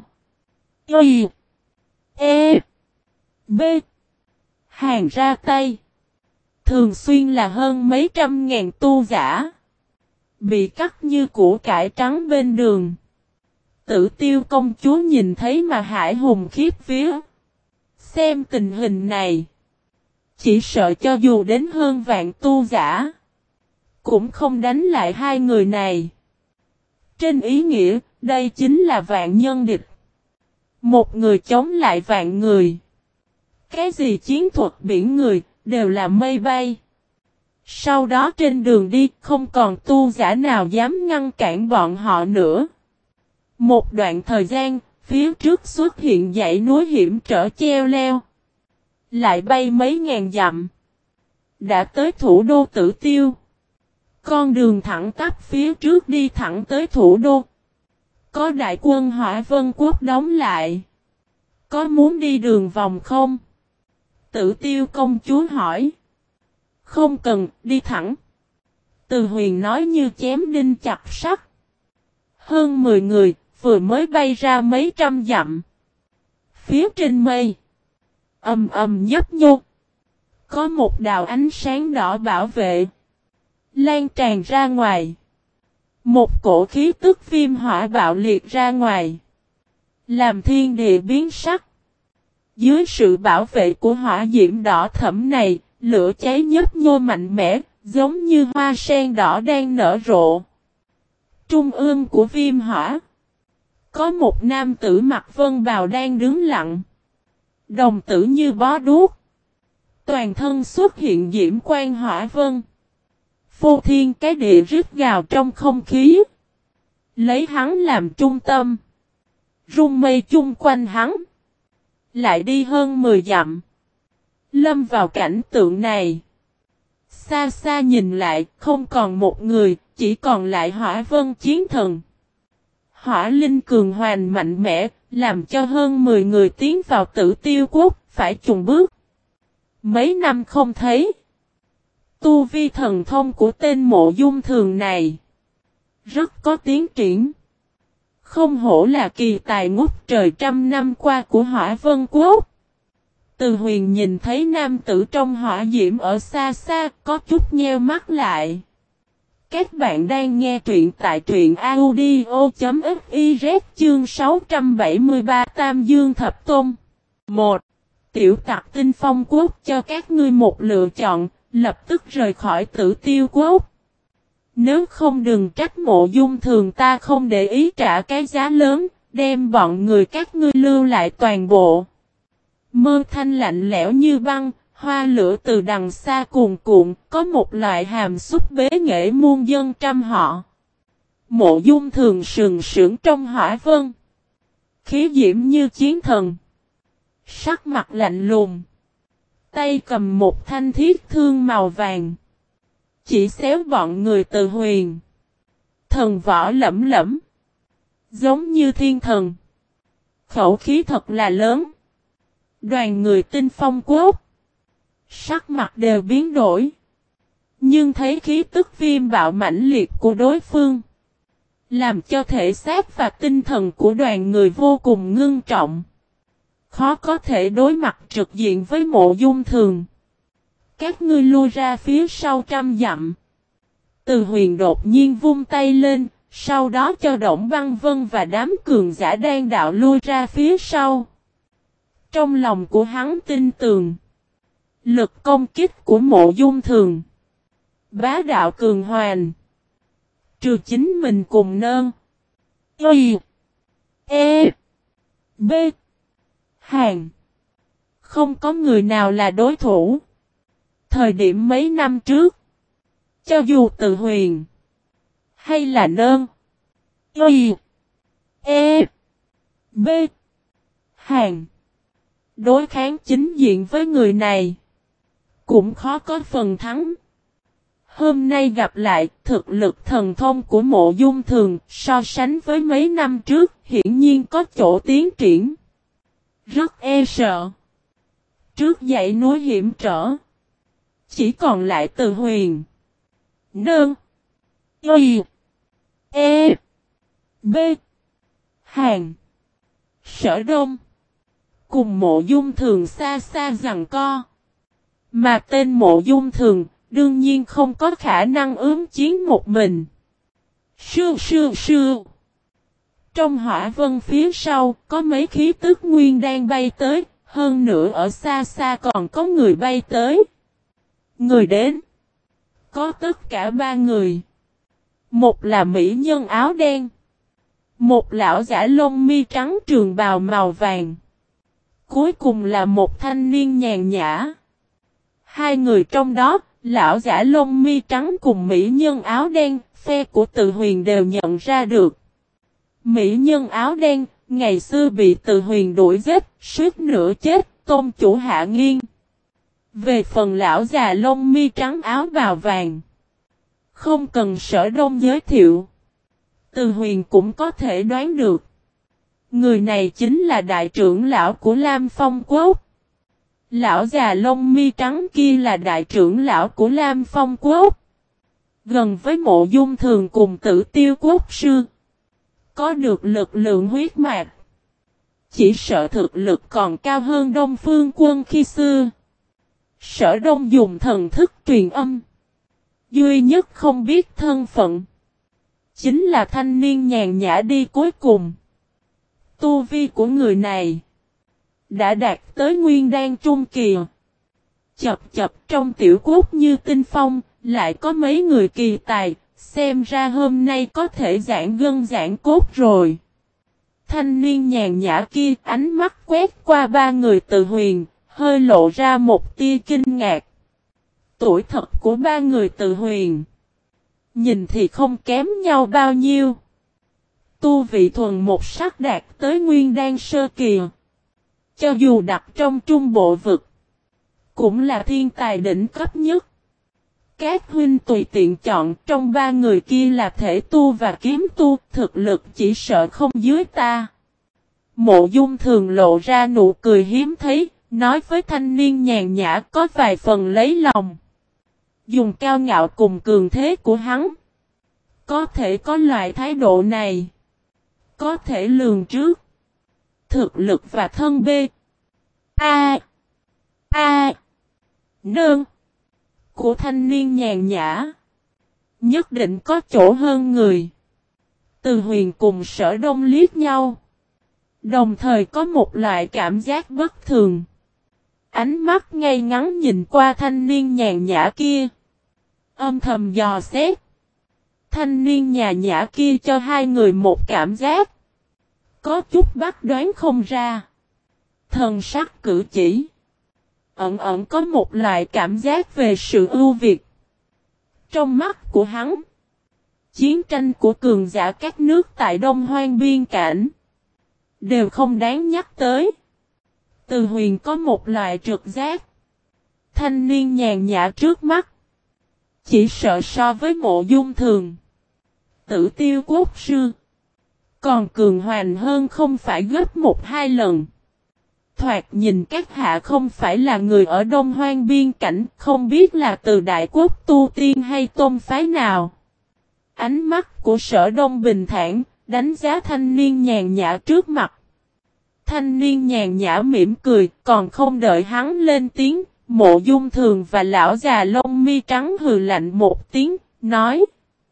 Y, E, B, Hàn ra tay, thường xuyên là hơn mấy trăm ngàn tu giả, bị cắt như củ cải trắng bên đường. Tử Tiêu công chúa nhìn thấy mà hãi hùng khiếp vía. Xem tình hình này, chỉ sợ cho dù đến hơn vạn tu giả, cũng không đánh lại hai người này. Trên ý nghĩa, đây chính là vạn nhân địch. Một người chống lại vạn người. Cái gì chiến thuật biển người, đều là mây bay. Sau đó trên đường đi, không còn tu giả nào dám ngăn cản bọn họ nữa. Một đoạn thời gian, phía trước xuất hiện dãy núi hiểm trở treo leo. Lại bay mấy ngàn dặm. Đã tới thủ đô Tử Tiêu. Con đường thẳng tắp phía trước đi thẳng tới thủ đô. Có đại quân Hỏa Vân Quốc đóng lại. Có muốn đi đường vòng không? Tử Tiêu công chúa hỏi. Không cần, đi thẳng. Từ Huyền nói như chém đinh chặt sắt. Hơn mười người, vừa mới bay ra mấy trăm dặm. Phía trên mây, ầm ầm nhấp nhô. Có một đạo ánh sáng đỏ bảo vệ, lan tràn ra ngoài. Một cổ khí tức viêm hỏa bạo liệt ra ngoài, làm thiên địa biến sắc. Dưới sự bảo vệ của hỏa diễm đỏ thẫm này, lửa cháy nhấp nhô mạnh mẽ, giống như hoa sen đỏ đang nở rộ. Trung ương của viêm hỏa, có một nam tử mặc vân bào đang đứng lặng. Đồng tử như bó đuốc. Toàn thân xuất hiện diễm quang hỏa vân. Phô thiên cái địa rít gào trong không khí. Lấy hắn làm trung tâm. Rung mây chung quanh hắn. Lại đi hơn mười dặm. Lâm vào cảnh tượng này. Xa xa nhìn lại, không còn một người, chỉ còn lại hỏa vân chiến thần. Hỏa linh cường hoành mạnh mẽ, làm cho hơn mười người tiến vào Tử Tiêu quốc, phải chùng bước. Mấy năm không thấy, tu vi thần thông của tên Mộ Dung Thường này rất có tiến triển. Không hổ là kỳ tài ngút trời trăm năm qua của Hỏa Vân Quốc. Từ Huyền nhìn thấy nam tử trong hỏa diễm ở xa xa, có chút nheo mắt lại. Các bạn đang nghe truyện tại truyện audio.fiz chương sáu trăm bảy mươi ba Tam Dương Thập Tôn. một. Tiểu tặc Tinh Phong Quốc cho các ngươi một lựa chọn, lập tức rời khỏi Tử Tiêu Quốc. Nếu không đừng trách Mộ Dung Thường ta không để ý trả cái giá lớn, đem bọn người các ngươi lưu lại toàn bộ. Mơ thanh lạnh lẽo như băng, hoa lửa từ đằng xa cuồn cuộn, có một loại hàm xúc bế nghệ muôn dân trăm họ. Mộ Dung Thường sừng sững trong hỏa vân. Khí diễm như chiến thần. Sắc mặt lạnh lùng. Tay cầm một thanh thiết thương màu vàng. Chỉ xéo bọn người Từ Huyền. Thần võ lẫm lẫm. Giống như thiên thần. Khẩu khí thật là lớn. Đoàn người Tinh Phong Quốc. Sắc mặt đều biến đổi. Nhưng thấy khí tức viêm bạo mãnh liệt của đối phương. Làm cho thể xác và tinh thần của đoàn người vô cùng ngưng trọng. Khó có thể đối mặt trực diện với Mộ Dung Thường. Các ngươi lui ra phía sau trăm dặm. Từ Huyền đột nhiên vung tay lên. Sau đó cho Động Băng Vân và đám cường giả đang đạo lui ra phía sau. Trong lòng của hắn tin tưởng. Lực công kích của Mộ Dung Thường. Bá đạo cường hoành. Trừ chính mình cùng Nơn. Y. E. B. Hàn. Không có người nào là đối thủ. Thời điểm mấy năm trước. Cho dù Từ Huyền. Hay là Nơn. Y. E. B. Hàn. Đối kháng chính diện với người này. Cũng khó có phần thắng. Hôm nay gặp lại, thực lực thần thông của Mộ Dung Thường so sánh với mấy năm trước, hiển nhiên có chỗ tiến triển. Rất e sợ. Trước dãy núi hiểm trở. Chỉ còn lại Từ Huyền. Nơn. Y. E. B. Hàn. Sở Đông. Cùng Mộ Dung Thường xa xa giằng co. Mà tên Mộ Dung Thường, đương nhiên không có khả năng ứng chiến một mình. Sưu sưu sưu. Trong hỏa vân phía sau, có mấy khí tức nguyên đang bay tới, hơn nữa ở xa xa còn có người bay tới. Người đến. Có tất cả ba người. Một là mỹ nhân áo đen. Một lão giả lông mi trắng trường bào màu vàng. Cuối cùng là một thanh niên nhàn nhã. Hai người trong đó, lão giả lông mi trắng cùng mỹ nhân áo đen, phe của Từ Huyền đều nhận ra được. Mỹ nhân áo đen, ngày xưa bị Từ Huyền đuổi giết, suýt nữa chết, tôn chủ hạ nghiêng. Về phần lão già lông mi trắng áo bào vàng, không cần Sở Đông giới thiệu, Từ Huyền cũng có thể đoán được. Người này chính là đại trưởng lão của Lam Phong Quốc. Lão già lông mi trắng kia là đại trưởng lão của Lam Phong Quốc. Gần với Mộ Dung Thường cùng Tử Tiêu Quốc sư. Có được lực lượng huyết mạch. Chỉ sợ thực lực còn cao hơn Đông Phương Quân khi xưa. Sở Đông dùng thần thức truyền âm. Duy nhất không biết thân phận. Chính là thanh niên nhàn nhã đi cuối cùng. Tu vi của người này đã đạt tới nguyên đan trung kỳ. Chập chập trong tiểu quốc như Tinh Phong, lại có mấy người kỳ tài, xem ra hôm nay có thể giãn gân giãn cốt rồi. Thanh niên nhàn nhã kia ánh mắt quét qua ba người Từ Huyền, hơi lộ ra một tia kinh ngạc. Tuổi thật của ba người Từ Huyền, nhìn thì không kém nhau bao nhiêu. Tu vị thuần một sắc đạt tới nguyên đan sơ kỳ. Cho dù đặt trong trung bộ vực, cũng là thiên tài đỉnh cấp nhất. Các huynh tùy tiện chọn, trong ba người kia là thể tu và kiếm tu, thực lực chỉ sợ không dưới ta. Mộ Dung Thường lộ ra nụ cười hiếm thấy, nói với thanh niên nhàn nhã có vài phần lấy lòng. Dùng cao ngạo cùng cường thế của hắn, có thể có loại thái độ này, có thể lường trước. Thực lực và thân B. A. A. Nương. Của thanh niên nhàn nhã. Nhất định có chỗ hơn người. Từ Huyền cùng Sở Đông liếc nhau. Đồng thời có một loại cảm giác bất thường. Ánh mắt ngay ngắn nhìn qua thanh niên nhàn nhã kia. Âm thầm dò xét. Thanh niên nhàn nhã kia cho hai người một cảm giác. Có chút bắt đoán không ra. Thần sắc cử chỉ. Ẩn ẩn có một loại cảm giác về sự ưu việt. Trong mắt của hắn, chiến tranh của cường giả các nước tại Đông Hoang biên cảnh đều không đáng nhắc tới. Từ Huyền có một loại trực giác. Thanh niên nhàn nhã trước mắt, chỉ sợ so với Mộ Dung Thường, Tử Tiêu Quốc sư, còn cường hoành hơn không phải gấp một hai lần. Thoạt nhìn các hạ không phải là người ở Đông Hoang biên cảnh, không biết là từ Đại Quốc tu tiên hay tôn phái nào. Ánh mắt của Sở Đông bình thản, đánh giá thanh niên nhàn nhã trước mặt. Thanh niên nhàn nhã mỉm cười, còn không đợi hắn lên tiếng, Mộ Dung Thường và lão già lông mi trắng hừ lạnh một tiếng, nói: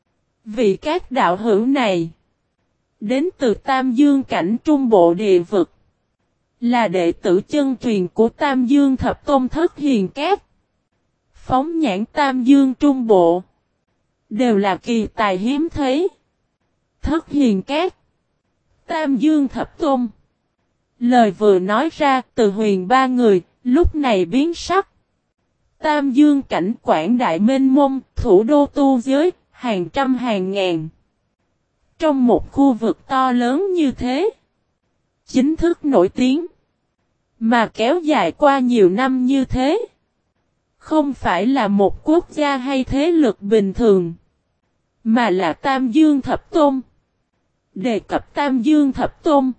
Vị các đạo hữu này đến từ Tam Dương cảnh trung bộ địa vực, là đệ tử chân truyền của Tam Dương thập tôn Thất Hiền Cát. Phóng nhãn Tam Dương trung bộ, đều là kỳ tài hiếm thấy. Thất Hiền Cát, Tam Dương thập tôn. Lời vừa nói ra, Từ Huyền ba người, lúc này biến sắc. Tam Dương cảnh quảng đại mênh mông, thủ đô tu giới, hàng trăm hàng ngàn. Trong một khu vực to lớn như thế, chính thức nổi tiếng, mà kéo dài qua nhiều năm như thế, không phải là một quốc gia hay thế lực bình thường, mà là Tam Dương thập tôn. Đề cập Tam Dương thập tôn,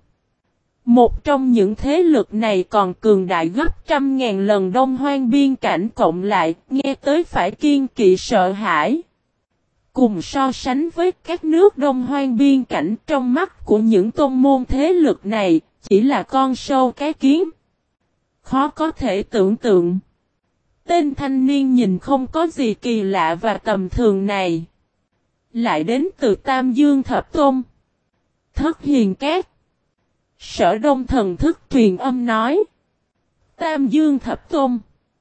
một trong những thế lực này còn cường đại gấp trăm ngàn lần Đông Hoang biên cảnh cộng lại, nghe tới phải kiên kỵ sợ hãi. Cùng so sánh với các nước Đông Hoang biên cảnh, trong mắt của những tôn môn thế lực này, chỉ là con sâu cái kiến. Khó có thể tưởng tượng. Tên thanh niên nhìn không có gì kỳ lạ và tầm thường này. Lại đến từ Tam Dương Thập Tôn. Thất Hiền Cát. Sở Đông thần thức truyền âm nói. Tam Dương Thập Tôn.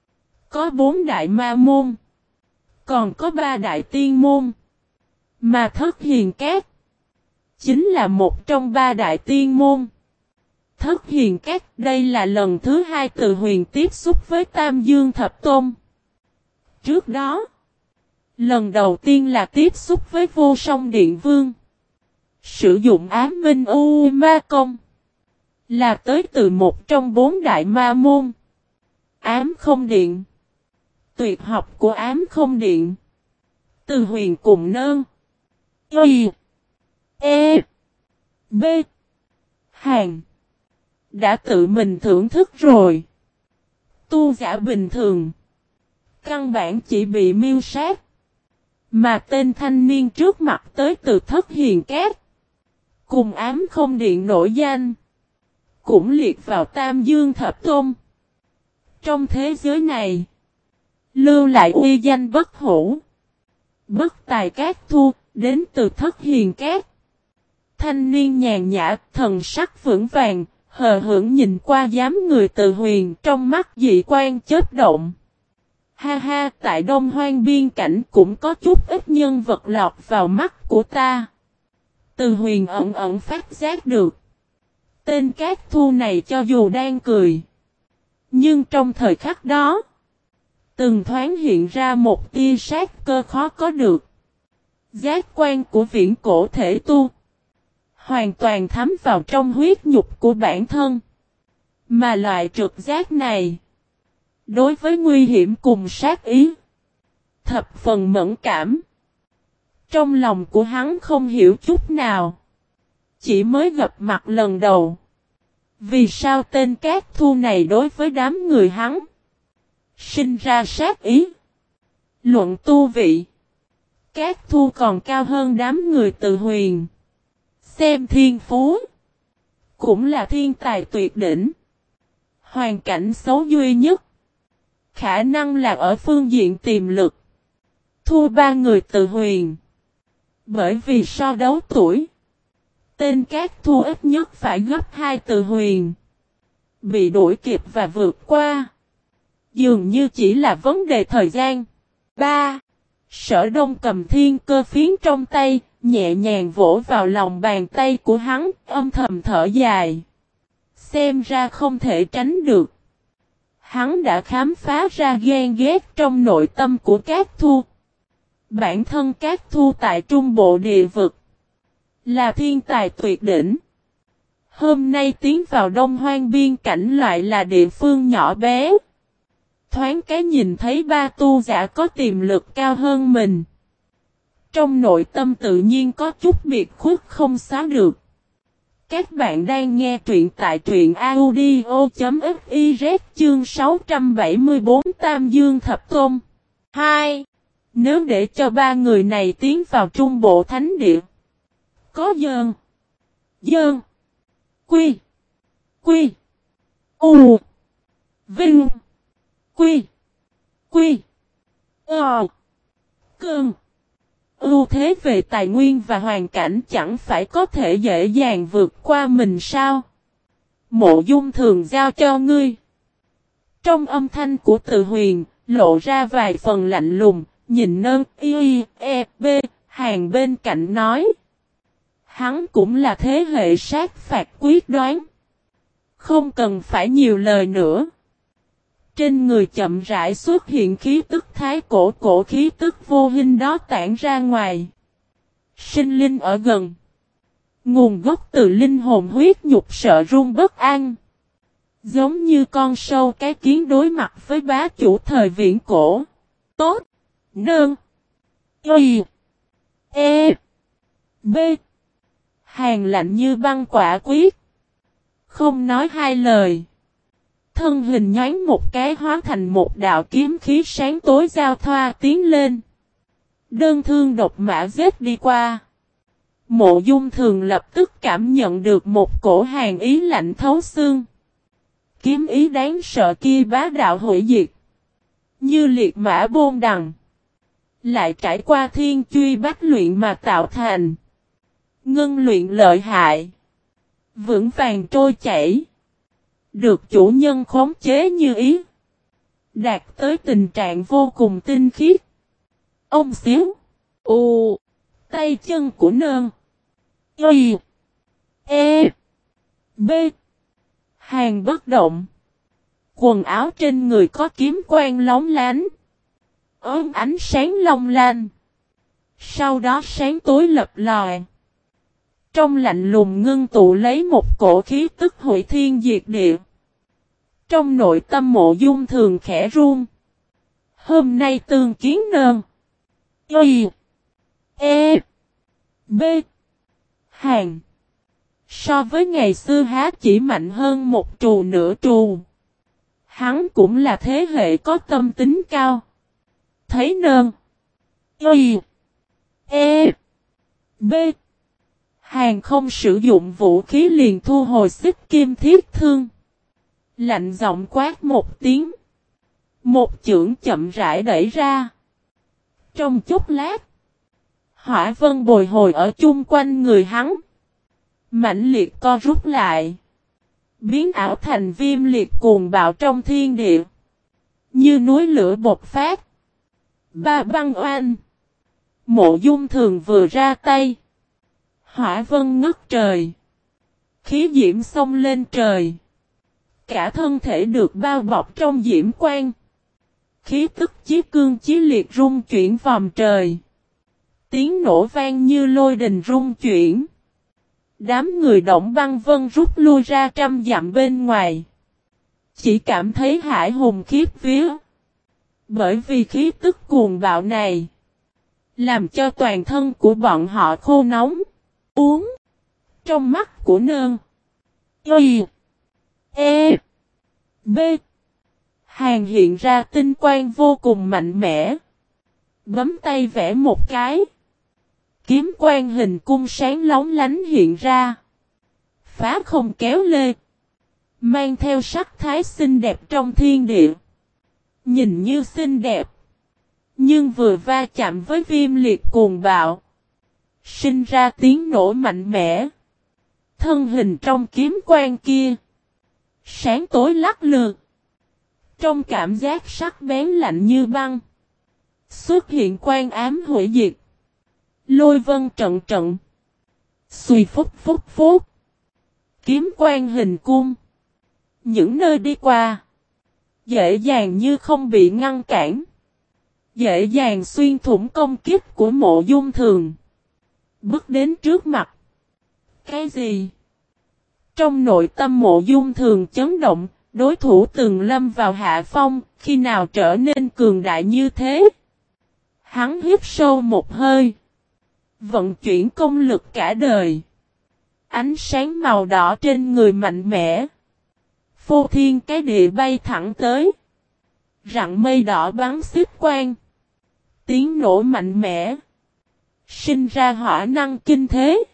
Có bốn đại ma môn. Còn có ba đại tiên môn. Mà Thất Hiền Cát. Chính là một trong ba đại tiên môn. Thất Hiền Cát, đây là lần thứ hai Từ Huyền tiếp xúc với Tam Dương Thập Tôn. Trước đó, lần đầu tiên là tiếp xúc với Vô Song Điện Vương. Sử dụng Ám Minh U Ma Công. Là tới từ một trong bốn đại ma môn. Ám Không Điện. Tuyệt học của Ám Không Điện. Từ Huyền cùng nơn. Y. E. B. Hàng. Đã tự mình thưởng thức rồi. Tu giả bình thường. Căn bản chỉ bị miêu sát. Mà tên thanh niên trước mặt tới từ Thất Hiền Cát. Cùng Ám Không Điện nổi danh. Cũng liệt vào Tam Dương Thập Tôn. Trong thế giới này. Lưu lại uy danh bất hủ. Bất tài cát thu. Đến từ Thất Hiền Cát. Thanh niên nhàn nhã, thần sắc vững vàng, hờ hững nhìn qua giám người Từ Huyền, trong mắt dị quan chớp động. Ha ha, tại Đông Hoang biên cảnh cũng có chút ít nhân vật lọt vào mắt của ta. Từ Huyền ẩn ẩn phát giác được. Tên Cát Thu này cho dù đang cười. Nhưng trong thời khắc đó, từng thoáng hiện ra một tia sát cơ khó có được. Giác quan của viễn cổ thể tu. Hoàn toàn thấm vào trong huyết nhục của bản thân. Mà loại trực giác này. Đối với nguy hiểm cùng sát ý. Thập phần mẫn cảm. Trong lòng của hắn không hiểu chút nào. Chỉ mới gặp mặt lần đầu. Vì sao tên Cát Thu này đối với đám người hắn. Sinh ra sát ý. Luận tu vị. Cát Thu còn cao hơn đám người Từ Huyền. Xem thiên phú. Cũng là thiên tài tuyệt đỉnh. Hoàn cảnh xấu duy nhất. Khả năng là ở phương diện tiềm lực. Thua ba người Từ Huyền. Bởi vì so đấu tuổi. Tên Cát Thu ít nhất phải gấp hai Từ Huyền. Bị đuổi kịp và vượt qua. Dường như chỉ là vấn đề thời gian. ba. Sở Đông cầm thiên cơ phiến trong tay, nhẹ nhàng vỗ vào lòng bàn tay của hắn, âm thầm thở dài. Xem ra không thể tránh được. Hắn đã khám phá ra ghen ghét trong nội tâm của Cát Thu. Bản thân Cát Thu tại trung bộ địa vực. Là thiên tài tuyệt đỉnh. Hôm nay tiến vào Đông Hoang biên cảnh lại là địa phương nhỏ bé. Thoáng cái nhìn thấy ba tu giả có tiềm lực cao hơn mình. Trong nội tâm tự nhiên có chút biệt khuất không xóa được. Các bạn đang nghe truyện tại truyện audio.fiz chương sáu trăm bảy mươi bốn Tam Dương Thập Tôn. hai. Nếu để cho ba người này tiến vào trung bộ thánh địa. Có dơn. Dơn. Quy. Quy. U. Vinh. Quy. Quy. Ờ. Cơn. Ưu thế về tài nguyên và hoàn cảnh chẳng phải có thể dễ dàng vượt qua mình sao? Mộ Dung thường giao cho ngươi. Trong âm thanh của Từ Huyền, lộ ra vài phần lạnh lùng, nhìn nơn y e b hàng bên cạnh nói. Hắn cũng là thế hệ sát phạt quyết đoán. Không cần phải nhiều lời nữa. Trên người chậm rãi xuất hiện khí tức thái cổ cổ khí tức vô hình đó tản ra ngoài. Sinh linh ở gần. Nguồn gốc từ linh hồn huyết nhục sợ run bất an. Giống như con sâu cái kiến đối mặt với bá chủ thời viễn cổ. Tốt. Nương. Y. E. B. Hàng lạnh như băng quả quyết. Không nói hai lời. Thân hình nhoáng một cái hóa thành một đạo kiếm khí sáng tối giao thoa tiến lên. Đơn thương độc mã giết đi qua. Mộ Dung Thường lập tức cảm nhận được một cổ hàn ý lạnh thấu xương. Kiếm ý đáng sợ kia bá đạo hủy diệt. Như liệt mã bôn đằng. Lại trải qua thiên truy bách luyện mà tạo thành. Ngân luyện lợi hại. Vững vàng trôi chảy. Được chủ nhân khống chế như ý. Đạt tới tình trạng vô cùng tinh khiết. Ông xíu. U. Tay chân của nơn. Y. E. B. Hàng bất động. Quần áo trên người có kiếm quang lóng lánh. Ốm ánh sáng long lanh. Sau đó sáng tối lập lòi. Trong lạnh lùng ngưng tụ lấy một cổ khí tức hủy thiên diệt địa. Trong nội tâm Mộ Dung Thường khẽ run. Hôm nay tương kiến nơn. Y. E. B. Hàng. So với ngày xưa há chỉ mạnh hơn một trù nửa trù. Hắn cũng là thế hệ có tâm tính cao. Thấy nơn. Y. E. B. Hàng không sử dụng vũ khí liền thu hồi xích kim thiết thương. Lạnh giọng quát một tiếng. Một chưởng chậm rãi đẩy ra. Trong chốc lát. Hỏa vân bồi hồi ở chung quanh người hắn. Mãnh liệt co rút lại. Biến ảo thành viêm liệt cuồng bạo trong thiên địa. Như núi lửa bộc phát. Ba băng oanh. Mộ Dung Thường vừa ra tay. Hỏa vân ngất trời. Khí diễm xông lên trời. Cả thân thể được bao bọc trong diễm quang. Khí tức chí cương chí liệt rung chuyển vòm trời. Tiếng nổ vang như lôi đình rung chuyển. Đám người Động Băng Vân rút lui ra trăm dặm bên ngoài. Chỉ cảm thấy hải hùng khiếp vía. Bởi vì khí tức cuồng bạo này. Làm cho toàn thân của bọn họ khô nóng. Uống. Trong mắt của nơn. Y. E. B. Hàng hiện ra tinh quang vô cùng mạnh mẽ. Bấm tay vẽ một cái. Kiếm quang hình cung sáng lóng lánh hiện ra. Phá không kéo lê. Mang theo sắc thái xinh đẹp trong thiên địa. Nhìn như xinh đẹp. Nhưng vừa va chạm với viêm liệt cuồng bạo. Sinh ra tiếng nổ mạnh mẽ. Thân hình trong kiếm quang kia. Sáng tối lắc lư. Trong cảm giác sắc bén lạnh như băng. Xuất hiện quang ám hủy diệt. Lôi vân trận trận. Xùy phúc phúc phúc. Kiếm quang hình cung. Những nơi đi qua. Dễ dàng như không bị ngăn cản. Dễ dàng xuyên thủng công kích của Mộ Dung Thường. Bước đến trước mặt. Cái gì? Trong nội tâm Mộ Dung Thường chấn động. Đối thủ từng lâm vào hạ phong. Khi nào trở nên cường đại như thế? Hắn hít sâu một hơi. Vận chuyển công lực cả đời. Ánh sáng màu đỏ trên người mạnh mẽ. Phô thiên cái địa bay thẳng tới. Rặng mây đỏ bắn xích quang. Tiếng nổ mạnh mẽ. Sinh ra hỏa năng kinh thế.